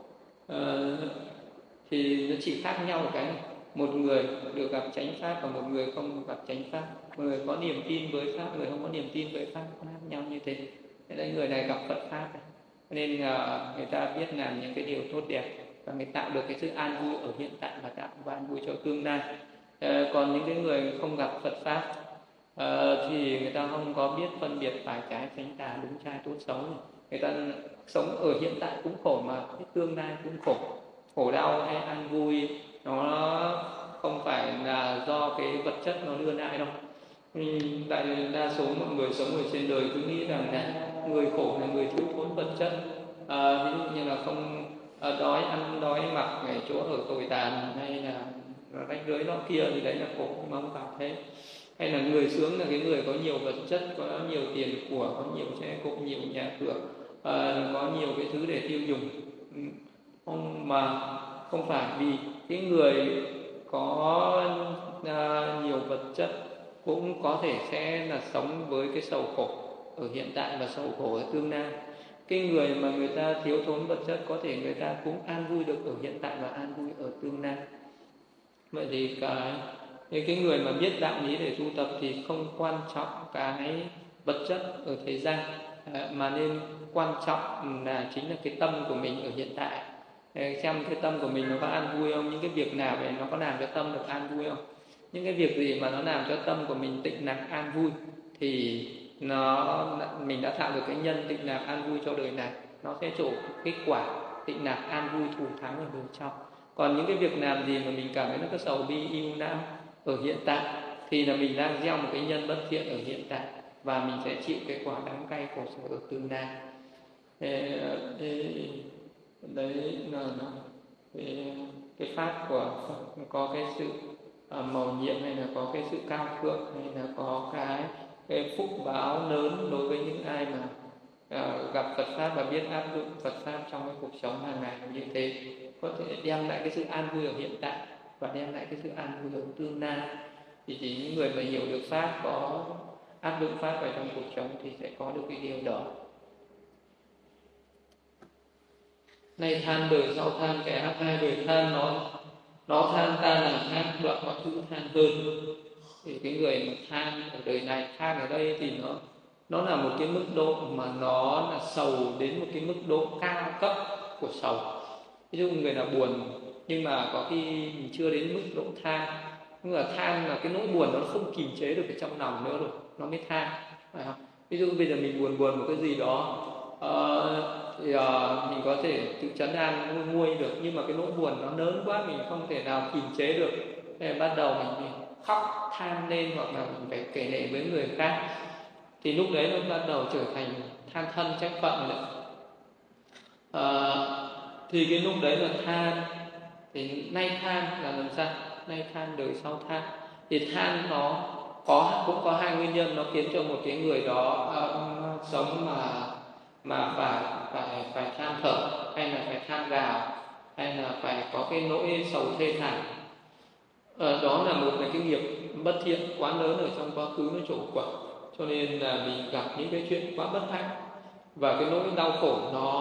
Thì nó chỉ khác nhau cái này. Một người được gặp chánh pháp và một người không gặp chánh pháp. Một người có niềm tin với pháp, người không có niềm tin với pháp, nó khác nhau như thế. Thế đây người này gặp Phật pháp nên người ta biết làm những cái điều tốt đẹp và người tạo được cái sự an vui ở hiện tại và tạo an vui cho tương lai. Còn những cái người không gặp Phật pháp thì người ta không có biết phân biệt phải trái chánh tà, đúng sai tốt xấu. Người ta sống ở hiện tại cũng khổ mà cái tương lai cũng khổ. Khổ đau hay an vui nó không phải là do cái vật chất nó đưa lại đâu. Đại đa số mọi người sống ở trên đời cứ nghĩ rằng là người khổ là người thiếu thốn vật chất, ví dụ như là không đói ăn đói mặc, ngày chỗ ở tồi tàn, hay là rách rưới nó kia thì đấy là khổ, mà không phải thế. Hay là người sướng là cái người có nhiều vật chất, có nhiều tiền của, có nhiều xe cộ, nhiều nhà cửa, có nhiều cái thứ để tiêu dùng. Mà không phải, vì cái người có nhiều vật chất cũng có thể sẽ là sống với cái sầu khổ ở hiện tại và sầu khổ ở tương lai. Cái người mà người ta thiếu thốn vật chất có thể người ta cũng an vui được ở hiện tại và an vui ở tương lai. Vậy thì cái người mà biết đạo lý để tu tập thì không quan trọng cái vật chất ở thế gian, mà nên quan trọng là chính là cái tâm của mình ở hiện tại. Xem cái tâm của mình nó có an vui không, những cái việc nào để nó có làm cho tâm được an vui không. Những cái việc gì mà nó làm cho tâm của mình tịnh lạc an vui thì mình đã tạo được cái nhân tịnh lạc an vui cho đời này, nó sẽ trổ kết quả tịnh lạc an vui thù thắng ở đời sau. Còn những cái việc làm gì mà mình cảm thấy nó có sầu bi ưu não ở hiện tại thì là mình đang gieo một cái nhân bất thiện ở hiện tại, và mình sẽ chịu cái quả đắng cay khổ sở ở tương lai. Đấy là cái pháp của Phật có cái sự mầu nhiệm, hay là có cái sự cao thượng, hay là có cái phúc báo lớn đối với những ai mà gặp Phật pháp và biết áp dụng Phật pháp trong cái cuộc sống hàng ngày như thế, có thể đem lại cái sự an vui ở hiện tại và đem lại cái sự an vui ở tương lai. Thì chỉ những người mà hiểu được pháp, có áp dụng pháp vào trong cuộc sống thì sẽ có được cái điều đó. Nay than đời sau than, kẻ ác hai đời than, nó than ta làm khác, đoạn mọi thứ than hơn. Thì cái người mà than ở đời này, than ở đây thì nó là một cái mức độ mà nó là sầu đến một cái mức độ cao cấp của sầu. Ví dụ người nào buồn nhưng mà có khi mình chưa đến mức độ than, nhưng mà than là cái nỗi buồn nó không kìm chế được ở trong lòng nữa rồi, nó mới than, phải không? Ví dụ bây giờ mình buồn một cái gì đó thì mình có thể tự trấn an nguôi được, nhưng mà cái nỗi buồn nó lớn quá, mình không thể nào kìm chế được, thế bắt đầu mình khóc than lên, hoặc là mình phải kể lể với người khác, thì lúc đấy nó bắt đầu trở thành than thân trách phận nữa. Thì cái lúc đấy là than. Thì nay than là làm sao? Nay than đời sau than. Thì than nó cũng có hai nguyên nhân nó khiến cho một cái người đó sống mà phải than thở, hay là phải than gào, hay là phải có cái nỗi sầu thê thảm. Đó là một cái nghiệp bất thiện quá lớn ở trong quá khứ nó trổ quả, cho nên là mình gặp những cái chuyện quá bất hạnh, và cái nỗi đau khổ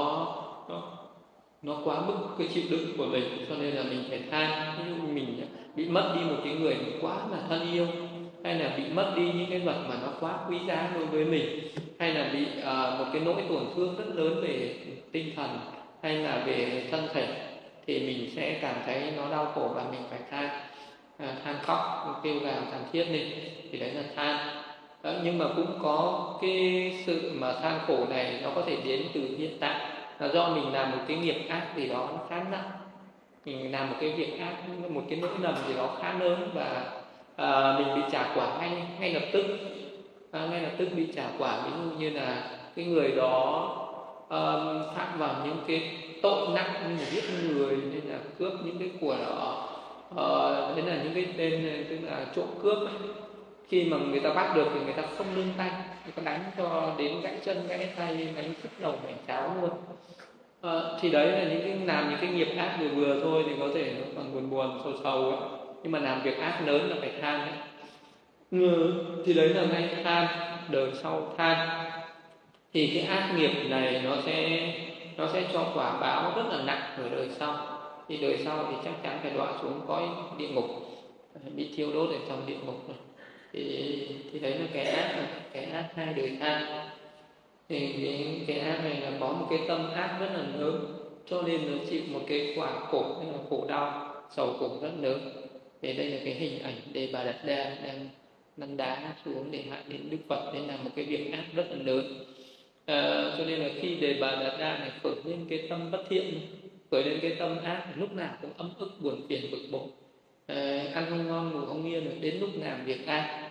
nó quá mức cái chịu đựng của mình, cho nên là mình phải than. Ví dụ mình bị mất đi một cái người quá là thân yêu, hay là bị mất đi những cái vật mà nó quá quý giá đối với mình, hay là bị một cái nỗi tổn thương rất lớn về tinh thần hay là về thân thể, thì mình sẽ cảm thấy nó đau khổ và mình phải than khóc, kêu gào thảm thiết lên, thì đấy là than. Nhưng mà cũng có cái sự mà than khổ này nó có thể đến từ hiện tại, là do mình làm một cái nghiệp ác gì đó nó khá nặng, mình làm một cái việc ác, một cái nỗi lầm gì đó khá lớn, và mình bị trả quả ngay lập tức bị trả quả. Ví dụ như là cái người đó phạm vào những cái tội nặng như là giết người, hay là cướp những cái của đó, đấy là những cái tên tức là trộm cướp ấy. Khi mà người ta bắt được thì người ta không nương tay, người ta đánh cho đến gãy chân gãy tay, đánh sức đầu mẻ cháo luôn. Thì đấy là những cái làm những cái nghiệp ác vừa vừa thôi thì có thể nó còn buồn buồn sầu sầu ấy. Nhưng mà làm việc ác lớn là phải than đấy. Thì đấy là ngay than, đời sau than. Thì cái ác nghiệp này nó sẽ cho quả báo rất là nặng ở đời sau. Thì đời sau thì chắc chắn phải đọa xuống cõi địa ngục, bị thiêu đốt ở trong địa ngục này. Thì đấy là cái ác hai đời than. Thì cái ác này là có một cái tâm ác rất là lớn, cho nên nó chịu một cái quả khổ hay là khổ đau sầu khổ rất lớn. Thì đây là cái hình ảnh Đề Bà Đạt Đa đang nâng đá xuống để hại đến Đức Phật, nên là một cái việc ác rất là lớn. Cho nên là khi Đề Bà Đạt Đa này khởi lên cái tâm bất thiện, khởi lên cái tâm ác, lúc nào cũng ấm ức buồn phiền bực bội, ăn không ngon ngủ không yên, đến lúc làm việc ác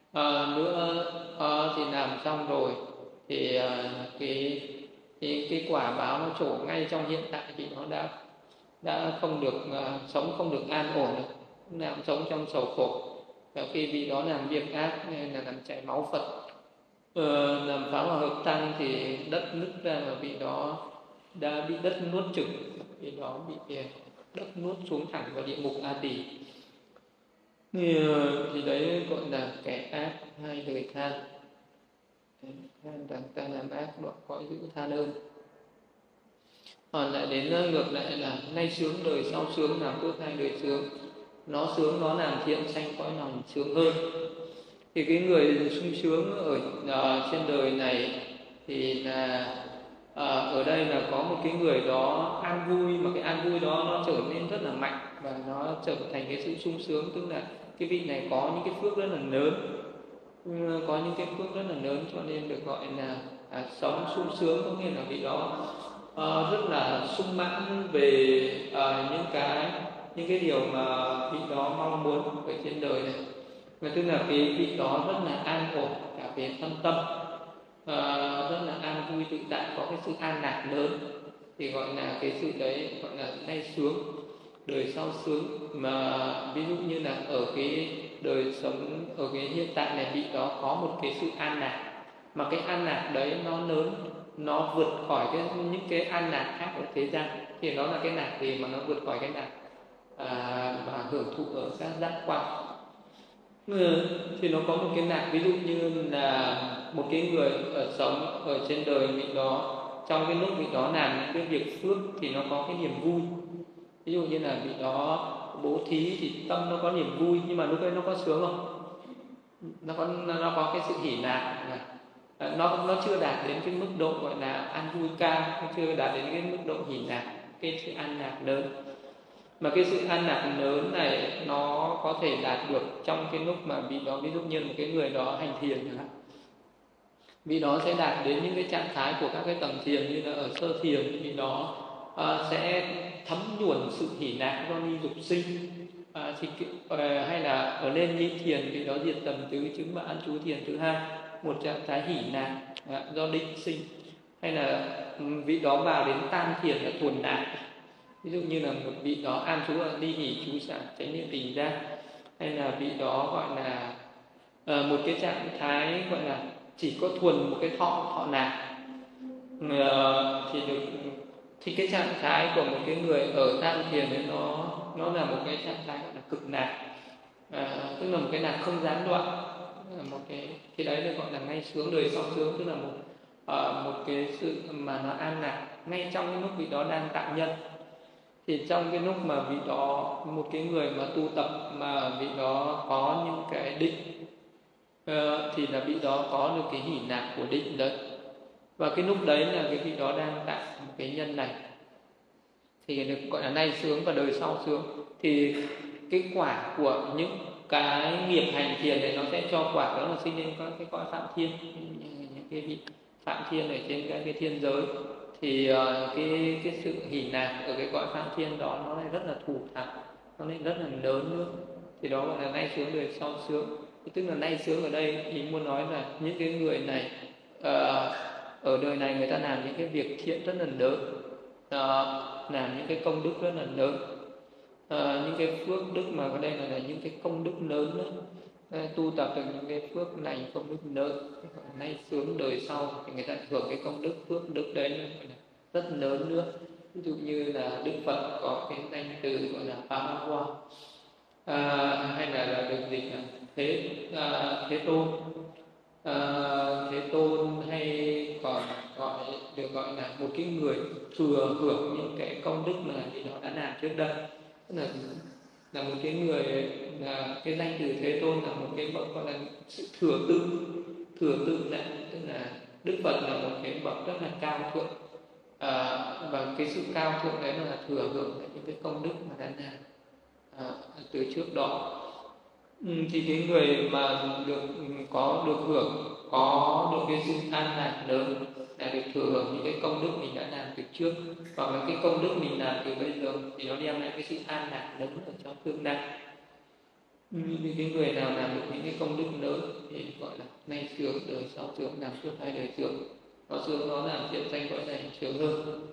nữa thì làm xong rồi thì cái quả báo nó trổ ngay trong hiện tại, thì nó đã không được sống không được an ổn được, lúc nào cũng sống trong sầu khổ. Và khi vị đó làm việc ác là làm chảy máu Phật, làm phá hòa hợp tăng, thì đất nứt ra và vị đó đã bị đất nuốt chửng, vị đó bị đất nuốt xuống thẳng vào địa ngục A Tỳ. Thì đấy gọi là kẻ ác hai đời than. Than rằng ta làm ác đoạn cõi dữ than ơn. Còn lại đến ngược lại là nay sướng đời sau sướng, làm phước hai đời sướng. Nó sướng, nó làm thiện sanh cõi lòng sướng hơn. Thì cái người sung sướng ở trên đời này thì là ở đây là có một cái người đó an vui, mà cái an vui đó nó trở nên rất là mạnh và nó trở thành cái sự sung sướng. Tức là cái vị này có những cái phước rất là lớn, có những cái phước rất là lớn, cho nên được gọi là sống sung sướng. Có nghĩa là vị đó rất là sung mãn về những cái điều mà vị đó mong muốn ở trên đời này. Và tức là cái vị đó rất là an ổn cả về thân tâm, rất là an vui tự tại, có cái sự an lạc lớn. Thì gọi là cái sự đấy gọi là nay sướng đời sau sướng. Mà ví dụ như là ở cái đời sống ở cái hiện tại này, vị đó có một cái sự an lạc, mà cái an lạc đấy nó lớn, nó vượt khỏi những cái an lạc khác ở thế gian. Thì đó là cái lạc gì mà nó vượt khỏi cái lạc mà hưởng thụ ở các giác quan. Thì nó có một cái lạc, ví dụ như là một cái người sống ở trên đời vị đó, trong cái lúc vị đó làm những cái việc phước thì nó có cái niềm vui. Ví dụ như là vị đó bố thí thì tâm nó có niềm vui, nhưng mà lúc ấy nó có sướng không? Nó có cái sự hỷ lạc, nó chưa đạt đến cái mức độ gọi là an vui cao, nó chưa đạt đến cái mức độ hỷ lạc, cái sự an lạc lớn. Mà cái sự an lạc lớn này nó có thể đạt được trong cái lúc mà vị đó, ví dụ như một cái người đó hành thiền chẳng hạn, vị đó sẽ đạt đến những cái trạng thái của các cái tầng thiền, như là ở sơ thiền vị đó sẽ thấm nhuần sự hỷ lạc do ly dục sinh, hay là ở lên nhị thiền vị đó diệt tầm tứ chứng và an trú thiền thứ hai, một trạng thái hỷ lạc do định sinh. Hay là vị đó vào đến tam thiền là thuần lạc, ví dụ như là một vị đó an trú ở ly hỷ chú xả chánh niệm tình ra. Hay là vị đó gọi là một cái trạng thái gọi là chỉ có thuần một cái thọ lạc, thì cái trạng thái của một cái người ở tam thiền ấy nó là một cái trạng thái gọi là cực lạc, tức là một cái lạc không gián đoạn, một cái đấy được gọi là ngay sướng đời sau sướng. Tức là một cái sự mà nó an lạc ngay trong cái lúc vị đó đang tạo nhân. Thì trong cái lúc mà vị đó, một cái người mà tu tập mà vị đó có những cái định, thì là vị đó có được cái hỷ lạc của định đấy. Và cái lúc đấy là cái vị đó đang tạo một cái nhân này, thì được gọi là nay sướng và đời sau sướng. Thì cái quả của những cái nghiệp hành thiền này nó sẽ cho quả đó là sinh lên các cái cõi phạm thiên, những cái vị phạm thiên ở trên cái thiên giới. Thì cái sự hỷ lạc ở cái cõi phạm thiên đó nó lại rất là thù thắng, nó lại rất là lớn nữa. Thì đó gọi là nay sướng đời sau sướng. Tức là nay sướng ở đây thì muốn nói là những cái người này ở đời này người ta làm những cái việc thiện rất là lớn, làm những cái công đức rất là lớn, những cái phước đức mà ở đây là những cái công đức lớn đó. Tu tập được những cái phước lành công đức lớn, nay sướng đời sau thì người ta hưởng cái công đức phước đức đấy, gọi là rất lớn nữa. Ví dụ như là Đức Phật có cái danh từ gọi là Paramahansa, hay là được dịch là Thế Tôn. Thế Tôn hay còn được gọi là một cái người thừa hưởng những cái công đức mà vị đó đã làm trước đây. Tức là một cái người, là cái danh từ Thế Tôn là một cái bậc gọi là sự thừa tự dạng, tức là Đức Phật là một cái bậc rất là cao thượng, và cái sự cao thượng đấy là thừa hưởng những cái công đức mà đã làm từ trước đó. Thì cái người mà được hưởng, có được cái sự an lạc lớn là được thừa hưởng những cái công đức mình đã làm từ trước, hoặc là cái công đức mình làm từ bây giờ thì nó đem lại cái sự an lạc lớn ở trong tương lai. Vì cái người nào làm được những cái công đức lớn thì gọi là nay sướng đời sau sướng, làm trước hai đời sướng, nó sướng, nó làm thiện danh cõi này sướng hơn.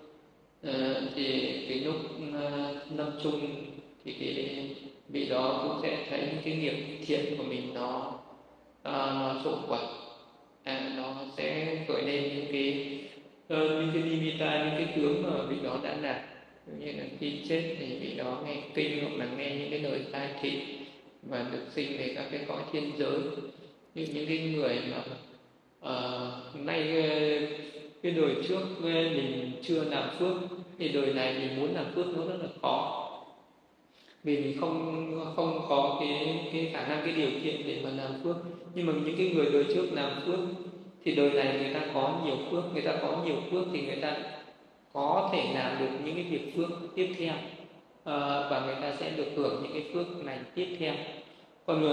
Thì cái lúc lâm chung thì cái vị đó cũng sẽ thấy những cái nghiệp thiện của mình nó trổ quả, nó sẽ khởi lên những cái nimitta, những cái tướng mà vị đó đã làm. Như là khi chết thì vị đó nghe kinh hoặc là nghe những cái lời khai thị và được sinh về các cái cõi thiên giới. Như những cái người mà nay cái đời trước mình chưa làm phước thì đời này mình muốn làm phước nó rất là khó, vì mình không có cái khả năng, cái điều kiện để mà làm phước. Nhưng mà những cái người đời trước làm phước thì đời này người ta có nhiều phước, thì người ta có thể làm được những cái việc phước tiếp theo, và người ta sẽ được hưởng những cái phước này tiếp theo. Còn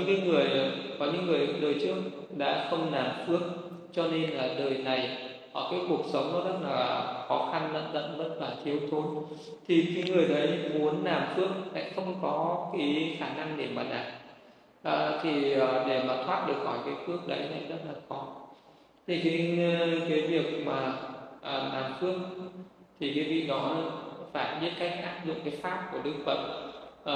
có những người đời trước đã không làm phước, cho nên là đời này ở cái cuộc sống nó rất là khó khăn, lận đận, vất vả, thiếu thốn. Thì cái người đấy muốn làm phước lại không có cái khả năng để mà làm, để mà thoát được khỏi cái phước đấy này rất là khó. Thì cái việc mà làm phước thì cái vị đó phải biết cách áp dụng cái pháp của Đức Phật.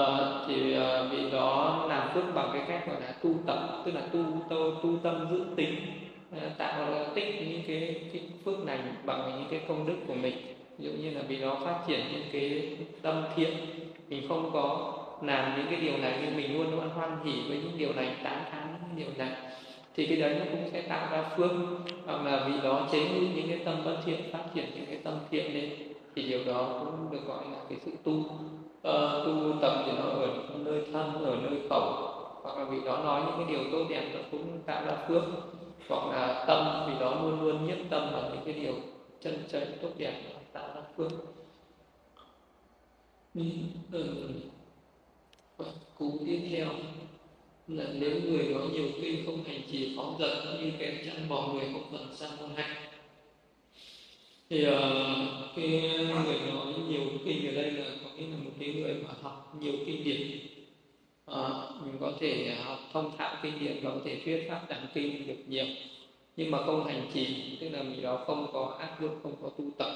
Vị đó làm phước bằng cái cách gọi là tu tập, tức là tu tâm giữ tính, tạo tích những cái phước lành bằng những cái công đức của mình. Ví dụ như là vị đó phát triển những cái tâm thiện, mình không có làm những cái điều này nhưng mình luôn luôn hoan hỉ với những điều này, tán thán những điều này, thì cái đấy nó cũng sẽ tạo ra phước. Hoặc là vị đó chế ngự những cái tâm bất thiện, phát triển những cái tâm thiện lên, thì điều đó cũng được gọi là cái sự tu tập. Thì nó ở nơi thân, ở nơi khẩu, hoặc là vị đó nói những cái điều tốt đẹp, nó cũng tạo ra phước. Hoặc là tâm, vì đó luôn luôn nhất tâm vào những cái điều chân chánh tốt đẹp, tạo ra phước. Cú tiếp theo là nếu người nói nhiều kinh không hành trì phóng dật như kẻ chăn bò người không phần sang môn hạnh. Thì cái người nói nhiều kinh ở đây là có nghĩa là một cái người mà học nhiều kinh điển. Mình có thể học thông thạo kinh điển và có thể thuyết pháp giảng kinh được nhiều, nhưng mà không hành trì, tức là mình đó không có áp dụng, không có tu tập,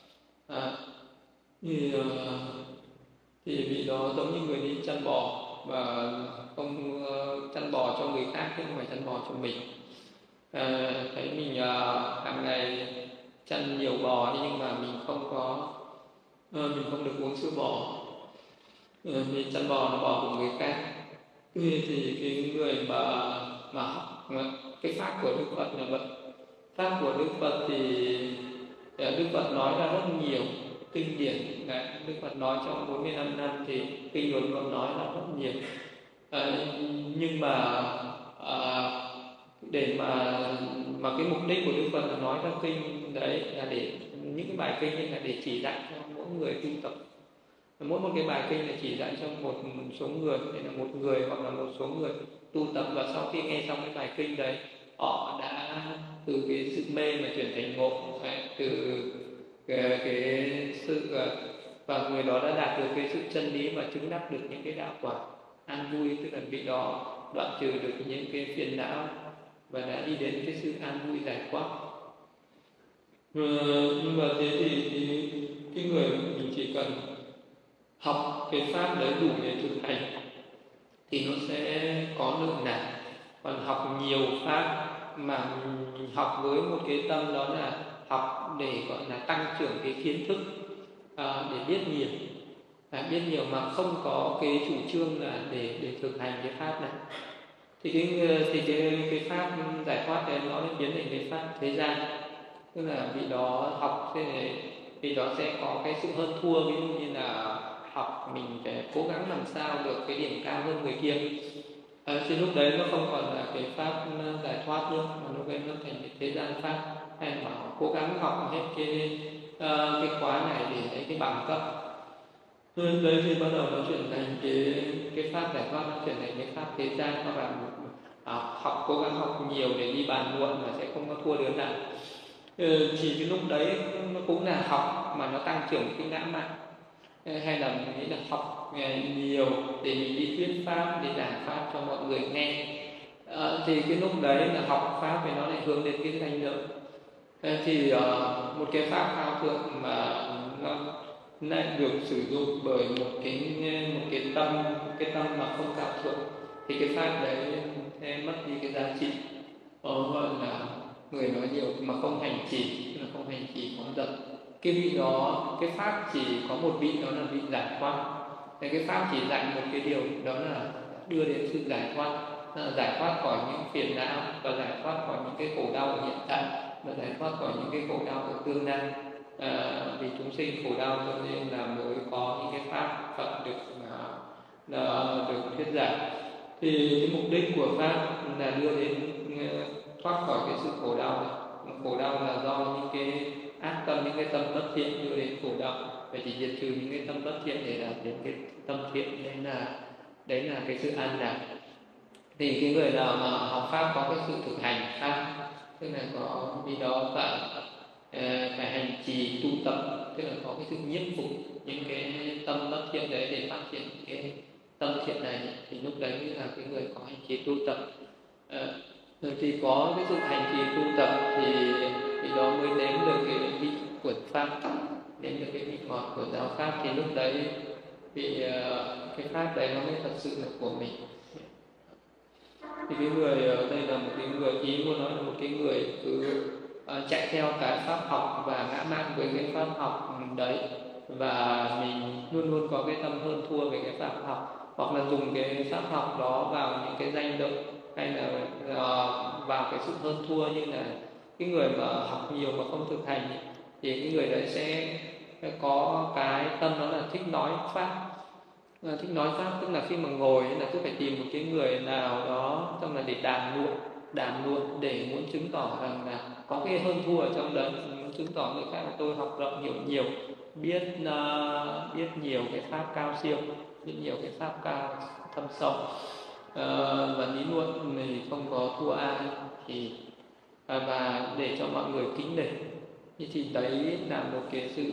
thì vị đó giống như người đi chăn bò và không chăn bò cho người khác, chứ không phải chăn bò cho mình. Thấy mình hàng ngày chăn nhiều bò đi, nhưng mà mình không được uống sữa bò, vì chăn bò là bò của người khác. Thì cái người mà học cái pháp của Đức Phật là vậy. Pháp của Đức Phật thì Đức Phật nói ra rất nhiều kinh điển. Đức Phật nói trong 45 năm thì kinh luận còn nói ra rất nhiều. Nhưng mà để mà cái mục đích của Đức Phật là nói ra kinh đấy là để những cái bài kinh là để chỉ dạy cho mỗi người tu tập. Mỗi một cái bài kinh là chỉ dạy cho một số người, để là một người hoặc là một số người tu tập, và sau khi nghe xong cái bài kinh đấy, họ đã từ cái sự mê mà chuyển thành ngộ, từ cái sự và người đó đã đạt được cái sự chân lý và chứng đắc được những cái đạo quả an vui, tức là vị đó đoạn trừ được những cái phiền não và đã đi đến cái sự an vui giải thoát. Nhưng mà thế thì cái người mình chỉ cần học cái pháp đấy đủ để thực hành thì nó sẽ có lượng nào. Còn học nhiều pháp mà mình học với một cái tâm đó là học để gọi là tăng trưởng cái kiến thức, để biết nhiều, biết nhiều mà không có cái chủ trương là để thực hành cái pháp này. Thì cái pháp giải thoát này nó biến thành cái pháp thế gian, tức là vị đó học thế này, vị đó sẽ có cái sự hơn thua, ví dụ như là học mình phải cố gắng làm sao được cái điểm cao hơn người kia. Thì lúc đấy nó không còn là cái pháp giải thoát nữa, mà lúc đấy nó thành cái thế gian pháp, hay mà cố gắng học hết cái khóa này để lấy cái bằng cấp. Đấy thì bắt đầu nó chuyển thành cái pháp giải thoát, nó chuyển thành cái pháp thế gian, hoặc là học cố gắng học nhiều để đi bàn luận mà sẽ không có thua đứa nào. Thì cái lúc đấy nó cũng là học mà nó tăng trưởng cái ngã mạn, hay là mình nghĩ là học nhiều để mình đi thuyết pháp, để giảng pháp cho mọi người nghe. Thì cái lúc đấy là học pháp thì nó lại hướng đến cái danh lợi. Thì một cái pháp cao thượng mà nó lại được sử dụng bởi một cái tâm mà không cao thượng, thì cái pháp đấy sẽ mất đi cái giá trị. Gọi là người nói nhiều mà không hành trì, tức là không hành trì phóng dật. Cái vị đó, cái pháp chỉ có một vị, đó là vị giải thoát. Thế cái pháp chỉ dạy một cái điều, đó là đưa đến sự giải thoát, giải thoát khỏi những phiền não, và giải thoát khỏi những cái khổ đau ở hiện tại, và giải thoát khỏi những cái khổ đau ở tương lai. Vì chúng sinh khổ đau cho nên là mới có những cái pháp Phật được thuyết giảng. Thì cái mục đích của pháp là đưa đến thoát khỏi cái sự khổ đau này. Khổ đau là do những cái ác tâm, những cái tâm bất thiện đưa đến khổ đau. Vậy thì diệt trừ những cái tâm bất thiện để đạt đến cái tâm thiện, đấy là cái sự an lạc. Thì cái người nào mà học pháp có cái sự thực hành pháp, tức là có vì đó phải hành trì tu tập, tức là có cái sự nhiếp phục những cái tâm bất thiện đấy để phát triển cái tâm thiện này, thì lúc đấy là cái người có hành trì tu tập. Rồi thì có cái sự hành trì tu tập thì đó mới nếm được cái vị của pháp, nếm được cái vị ngọt của giáo pháp. Thì lúc đấy thì cái pháp đấy nó mới thật sự là của mình. Thì cái người ở đây là một cái người, ý muốn nói là một cái người cứ chạy theo cái pháp học và ngã mạn với cái pháp học đấy, và mình luôn luôn có cái tâm hơn thua về cái pháp học, hoặc là dùng cái pháp học đó vào những cái danh lợi, hay là vào cái sự hơn thua. Như là cái người mà học nhiều mà không thực hành thì cái người đấy sẽ có cái tâm đó là thích nói pháp. Thích nói pháp tức là khi mà ngồi là cứ phải tìm một cái người nào đó trong là để đàm luận để muốn chứng tỏ rằng là có cái hơn thua ở trong đấy, muốn chứng tỏ người khác là tôi học rộng hiểu nhiều, biết nhiều cái pháp cao siêu, biết nhiều cái pháp cao thâm sâu, và lý luận thì không có thua ai, thì và để cho mọi người kính nể. Thì đấy là một cái sự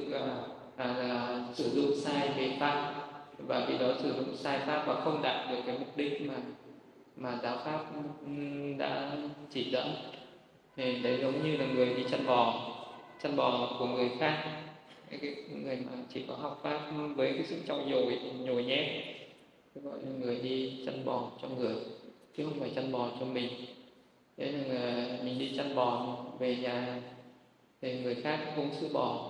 sử dụng sai cái pháp, và vì đó sử dụng sai pháp và không đạt được cái mục đích mà giáo pháp đã chỉ dẫn. Thì đấy giống như là người đi chăn bò của người khác, cái người mà chỉ có học pháp với cái sự trong nhồi nhét, gọi là người đi chăn bò cho người, chứ không phải chăn bò cho mình. Thế là mình đi chăn bò về nhà thì người khác uống sữa bò.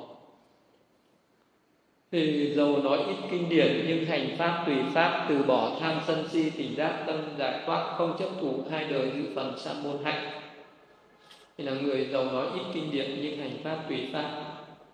Thì dầu nói ít kinh điển nhưng hành pháp tùy pháp, từ bỏ tham sân si tỉnh giác tâm giải thoát, không chấp thủ hai đời dự phần sa môn hạnh. Thì là người dầu nói ít kinh điển nhưng hành pháp tùy pháp.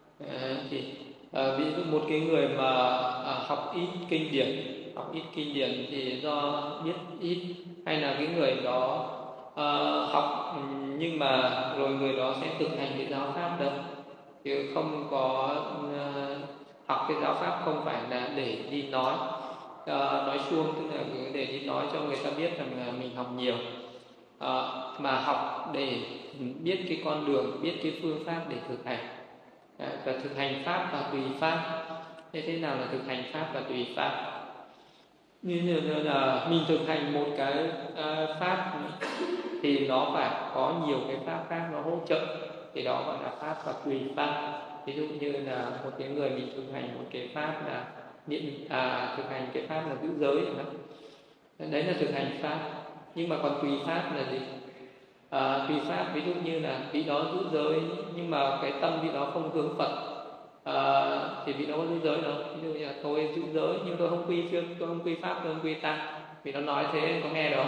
Ví dụ một cái người mà học ít kinh điển thì do biết ít, hay là cái người đó học nhưng mà rồi người đó sẽ thực hành cái giáo pháp đó, chứ không có học cái giáo pháp không phải là để đi nói suông, tức là để đi nói cho người ta biết rằng là mình học nhiều, mà học để biết cái con đường, biết cái phương pháp để thực hành. Và thực hành pháp và tùy pháp. Thế nào là thực hành pháp và tùy pháp? Như là mình thực hành một cái pháp thì nó phải có nhiều cái pháp khác nó hỗ trợ, thì đó gọi là pháp và tùy pháp. Ví dụ như là một cái người mình thực hành một cái pháp là thực hành cái pháp là giữ giới, đấy là thực hành pháp. Nhưng mà còn tùy pháp là gì? tùy pháp, ví dụ như là vị đó giữ giới nhưng mà cái tâm vị đó không hướng Phật, thì vị đó có giữ giới đâu. Ví dụ như là tôi giữ giới nhưng tôi không quy phiên, tôi không quy pháp, tôi không quy tăng, vị đó nói thế có nghe đâu.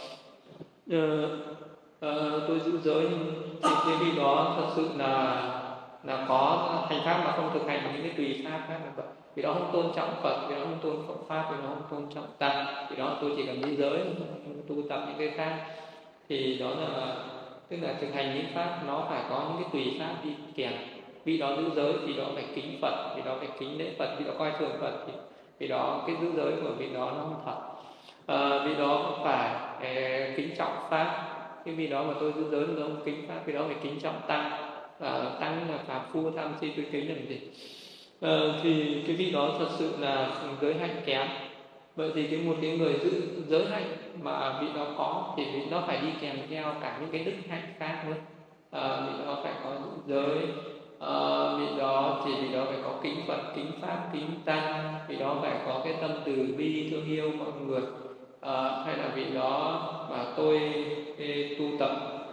Tôi giữ giới thì cái vị đó thật sự là có hành pháp mà không thực hành những cái tùy pháp khác, là vì đó không tôn trọng Phật, vì đó không tôn trọng pháp, vì đó không tôn trọng tăng, vì đó tôi chỉ cần giữ giới, tu tập những cái khác. Thì đó là tức là thực hành những pháp nó phải có những cái tùy pháp đi kèm. Vì đó giữ giới thì đó phải kính Phật, vì đó phải kính lễ Phật, vì đó coi thường Phật, thì vì đó cái giữ giới của vị đó nó không thật. Vì đó phải kính trọng pháp, cái vì đó mà tôi giữ giới tôi không kính pháp, vì đó phải kính trọng tăng. Tăng là pháp phu tham si tôi kính làm gì. Thì cái vị đó thật sự là giới hạnh kém. Vậy thì một cái người giữ giới hạnh mà vị đó có thì vị đó phải đi kèm theo cả những cái đức hạnh khác nữa. Vị đó phải có giới, vị đó thì vị đó phải có kính Phật, kính pháp, kính tăng, vị đó phải có cái tâm từ bi thương yêu mọi người. Hay là vị đó mà tôi tu tập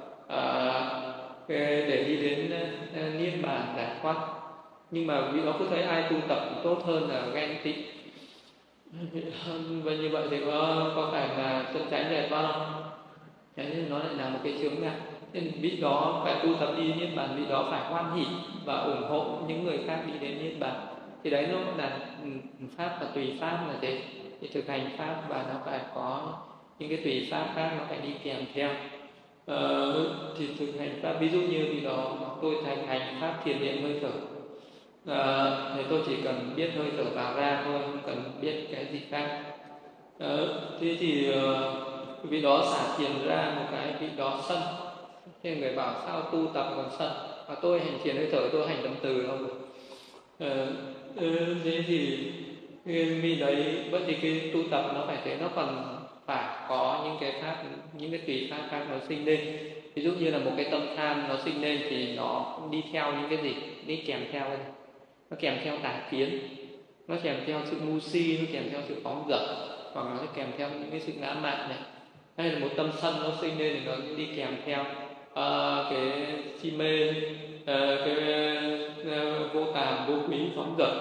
để đi đến niết bàn giải thoát, nhưng mà vị đó cứ thấy ai tu tập tốt hơn là ghen tị. Và như vậy thì có phải là chân chánh giải thoát không? Thế nên nó lại là một cái chướng ngại. Nên vị đó phải tu tập đi niết bàn, vị đó phải hoan hỷ và ủng hộ những người khác đi đến niết bàn. Thì đấy nó là pháp và tùy pháp là thế. Thì thực hành pháp và nó phải có những cái tùy pháp khác nó phải đi kèm theo. Thì thực hành pháp, ví dụ như vị đó tôi thực hành pháp thiền định hơi thở, thì tôi chỉ cần biết hơi thở vào ra thôi, không cần biết cái gì khác. Thế thì vị đó xả thiền ra một cái, vị đó sân. Thế người bảo sao tu tập còn sân, và tôi hành thiền hơi thở, tôi hành tâm từ đâu được. Thế thì vì đấy, vậy thì cái tu tập nó phải thế, nó còn phải có những cái pháp, những cái tùy pháp khác nó sinh lên. Ví dụ như là một cái tâm tham nó sinh lên thì nó đi theo những cái gì, đi kèm theo cái gì? Nó kèm theo tà kiến, nó kèm theo sự ngu si, nó kèm theo sự phóng dật, hoặc là nó kèm theo những cái sự ngã mạn này. Hay là một tâm sân nó sinh lên thì nó đi kèm theo cái si mê, cái vô tàm, vô quý, phóng dật,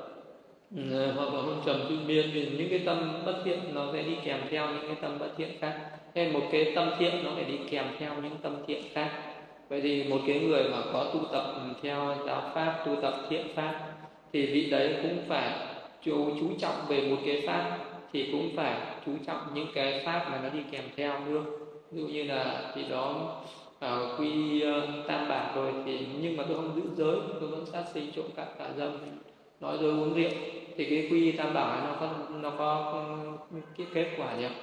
hoặc là hôn trầm tự biên. Thì những cái tâm bất thiện nó sẽ đi kèm theo những cái tâm bất thiện khác. Nên một cái tâm thiện nó phải đi kèm theo những tâm thiện khác. Vậy thì một cái người mà có tu tập theo giáo pháp, tu tập thiện pháp, thì vị đấy cũng phải chú trọng về một cái pháp, thì cũng phải chú trọng những cái pháp mà nó đi kèm theo nữa. Ví dụ như là vị đó quy tam bảo rồi, thì nhưng mà tôi không giữ giới, tôi vẫn sát sinh, trộm cắp, tà dâm, nói dối, uống rượu, thì cái quy tam bảo này nó có cái kết quả gì không?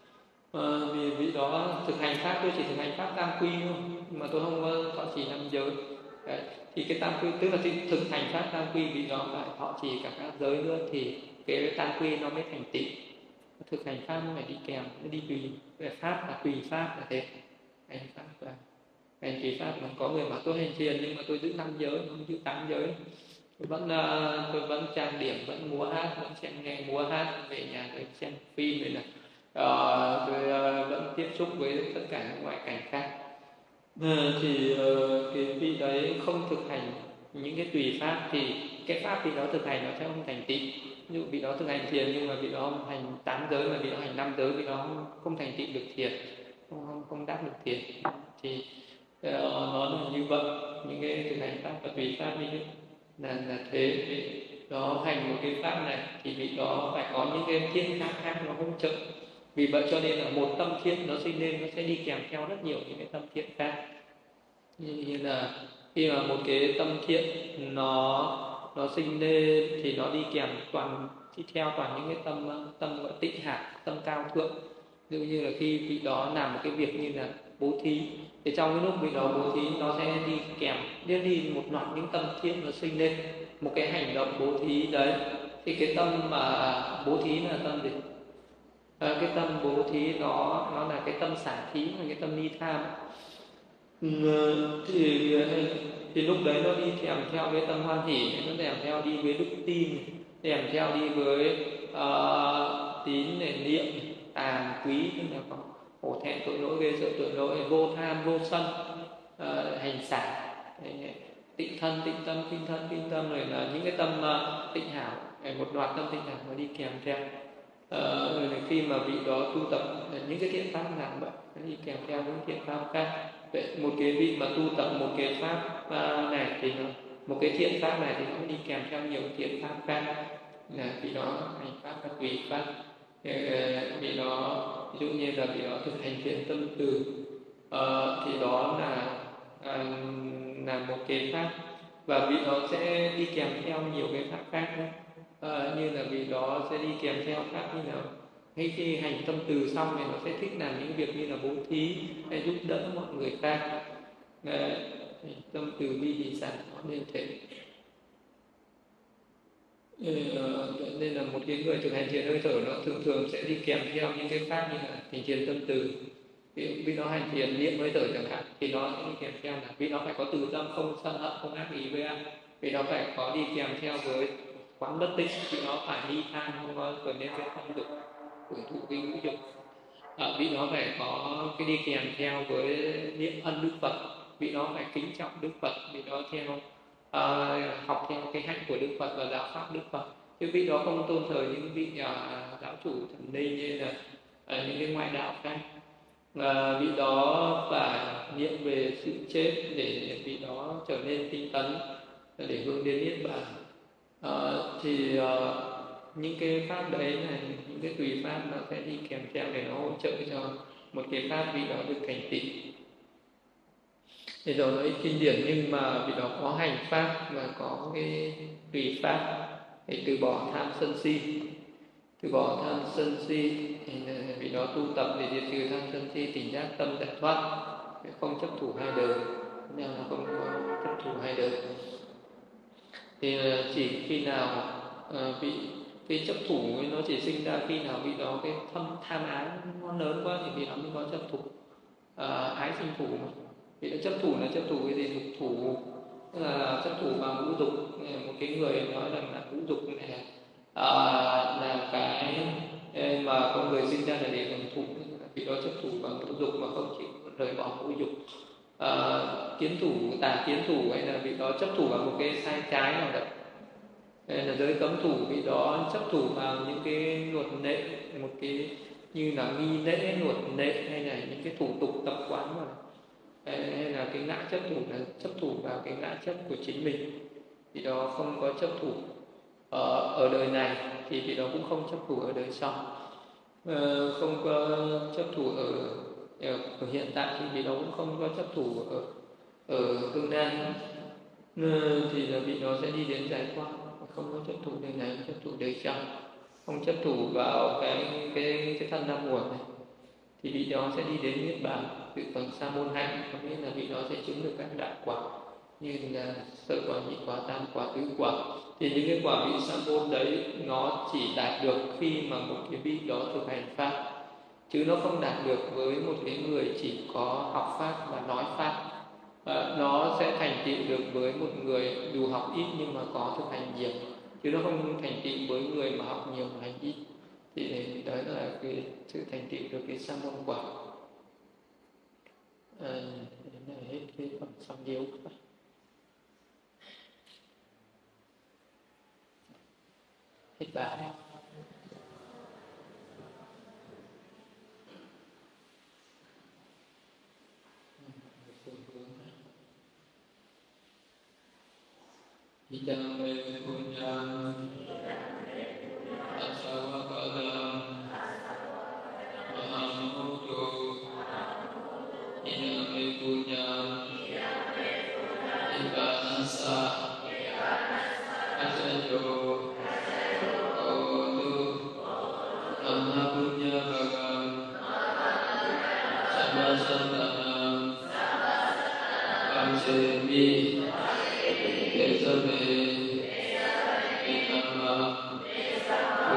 Vì vị đó thực hành pháp, tôi chỉ thực hành pháp tam quy thôi, mà tôi không có thọ trì năm giới. Đấy. Thì cái tam quy tức là thực hành pháp tam quy, vị đó phải thọ trì cả các giới nữa thì cái tam quy nó mới thành tịnh. Thực hành pháp nó phải đi kèm, nó đi tùy. Về pháp là tùy pháp là thế. Hành pháp và hành tùy pháp. Mà có người mà tôi hành thiền nhưng mà tôi giữ 5 giới, không giữ 8 giới. Tôi vẫn trang điểm, vẫn múa hát, vẫn xem nghe múa hát, về nhà tôi xem phim này, tôi vẫn tiếp xúc với tất cả những ngoại cảnh khác. Thì cái vị đấy không thực hành những cái tùy pháp thì cái pháp vị đó thực hành nó sẽ không thành tịnh. Ví dụ vị đó thực hành thiền nhưng mà vị đó hành 8 giới, mà vị đó hành 5 giới, vị đó không thành tịnh được thiền, không đắc được thiền. Thì nó là như vậy. Những cái thực hành pháp và tùy pháp như thế là thế. Đó hành một cái pháp này thì vị đó phải có những cái thiên khác nó hỗ trợ. Vì vậy cho nên là một tâm thiện nó sinh lên, nó sẽ đi kèm theo rất nhiều những cái tâm thiện khác. Như là khi mà một cái tâm thiện nó sinh lên thì nó đi kèm đi theo toàn những cái tâm gọi tịnh hạ, tâm cao thượng. Ví dụ như là khi vị đó làm một cái việc như là bố thí, thì trong cái lúc vị đó bố thí nó sẽ đi kèm đi một loạt những tâm thiện nó sinh lên. Một cái hành động bố thí đấy thì cái tâm mà bố thí là tâm gì? Cái tâm bố thí nó là cái tâm xả thí, là cái tâm ni tham. Thì lúc đấy nó đi kèm theo cái tâm hoan hỷ, nó kèm theo đi với đức tin, kèm theo đi với tín, niệm, tàm, quý, tức là hổ thẹn tội lỗi, ghê sợ tội lỗi, vô tham, vô sân, hành xả, tịnh thân, tịnh tâm, kinh tâm, rồi là những cái tâm tịnh hảo, một loạt tâm tịnh hảo nó đi kèm theo. Khi mà vị đó tu tập những cái thiện pháp nào vậy, nó đi kèm theo những thiện pháp khác. Vậy một cái vị mà tu tập một cái pháp này thì một cái thiện pháp này thì nó đi kèm theo nhiều thiện pháp khác, là vị đó hành pháp là tùy pháp. Vị đó ví dụ như là vị đó thực hành thiện tâm từ, thì đó là một cái pháp, và vị đó sẽ đi kèm theo nhiều cái pháp khác nữa. Như là vị đó sẽ đi kèm theo pháp như nào, ngay khi hành tâm từ xong thì nó sẽ thích làm những việc như là bố thí hay giúp đỡ mọi người khác. Tâm từ bi hỷ xả nó nên thế. Nên là một cái người thực hành thiền hơi thở nó thường thường sẽ đi kèm theo những cái pháp như là hành thiền tâm từ. Vì nó hành thiền niệm hơi thở chẳng hạn thì nó sẽ đi kèm theo là vì nó phải có từ tâm, không sân hận, không ác ý với ai. Vì nó phải có đi kèm theo với quán bất tịnh, vì nó phải đi than, không có trở nên cái phong dục hưởng thụ cái ngũ dục. Vì nó phải có cái đi kèm theo với niệm ân Đức Phật, vì nó phải kính trọng Đức Phật, vì nó theo học theo cái hạnh của Đức Phật và đạo pháp Đức Phật. Chứ vị đó không tôn thờ những vị đạo chủ thần linh như là những cái ngoại đạo khác. Vị đó phải niệm về sự chết để vị đó trở nên tinh tấn, để hướng đến niết bàn. Những cái pháp đấy này, những cái tùy pháp nó sẽ đi kèm theo để nó hỗ trợ cho một cái pháp vị đó được thành tựu. Thì rồi nói kinh điển, nhưng mà vị đó có hành pháp và có cái tùy pháp để từ bỏ tham sân si. Từ bỏ tham sân si thì vị đó tu tập để diệt trừ tham sân si, tỉnh giác tâm giải thoát, không chấp thủ hai đời, nên là không có chấp thủ hai đời. Thì chỉ khi nào vị cái chấp thủ ấy nó chỉ sinh ra khi nào vị đó cái tham ái nó lớn quá thì vị đó mới có chấp thủ. Ái sinh thủ mà. Vị đó chấp thủ là chấp thủ cái gì? Dục thủ, tức là chấp thủ vào ngũ dục. Một cái người nói rằng là ngũ dục này là cái mà con người sinh ra là để hưởng thụ, vị đó chấp thủ vào ngũ dục mà không chịu rời bỏ ngũ dục. Kiến thủ, tà kiến thủ hay là vị đó chấp thủ vào một cái sai trái nào đấy, là giới cấm thủ, vị đó chấp thủ vào những cái luật lệ, một cái như là nghi lễ, luật lệ hay là những cái thủ tục tập quán mà, hay là cái ngã chấp thủ, là chấp thủ vào cái ngã chấp của chính mình, vị đó không có chấp thủ ở đời này, thì vị đó cũng không chấp thủ ở đời sau. Không có chấp thủ ở hiện tại thì vị đó cũng không có chấp thủ ở tương lai, thì là vị đó sẽ đi đến giải thoát, không có chấp thủ đời này, chấp thủ đời sau, không chấp thủ vào cái thân năm uẩn này, thì vị đó sẽ đi đến niết bàn tự tầng sa môn hạnh, có nghĩa là vị đó sẽ chứng được các đại quả như là sở quả, nhị quả, tam quả, tứ quả. Thì những cái quả vị sa môn đấy nó chỉ đạt được khi mà một cái vị đó thực hành pháp, chứ nó không đạt được với một cái người chỉ có học pháp và nói pháp. Nó sẽ thành tựu được với một người dù học ít nhưng mà có thực hành nhiều, chứ nó không thành tựu với người mà học nhiều mà hành ít. Thì đó là cái sự thành tựu được cái sa môn quả. Đến này hết cái phần xong điếu. Hết bài. Idam me punyam asawakadam mahamutu. Idam me punyam ibanasa asayo odu mahapunya bagam sabasantanam kamsemi Kesame Ekama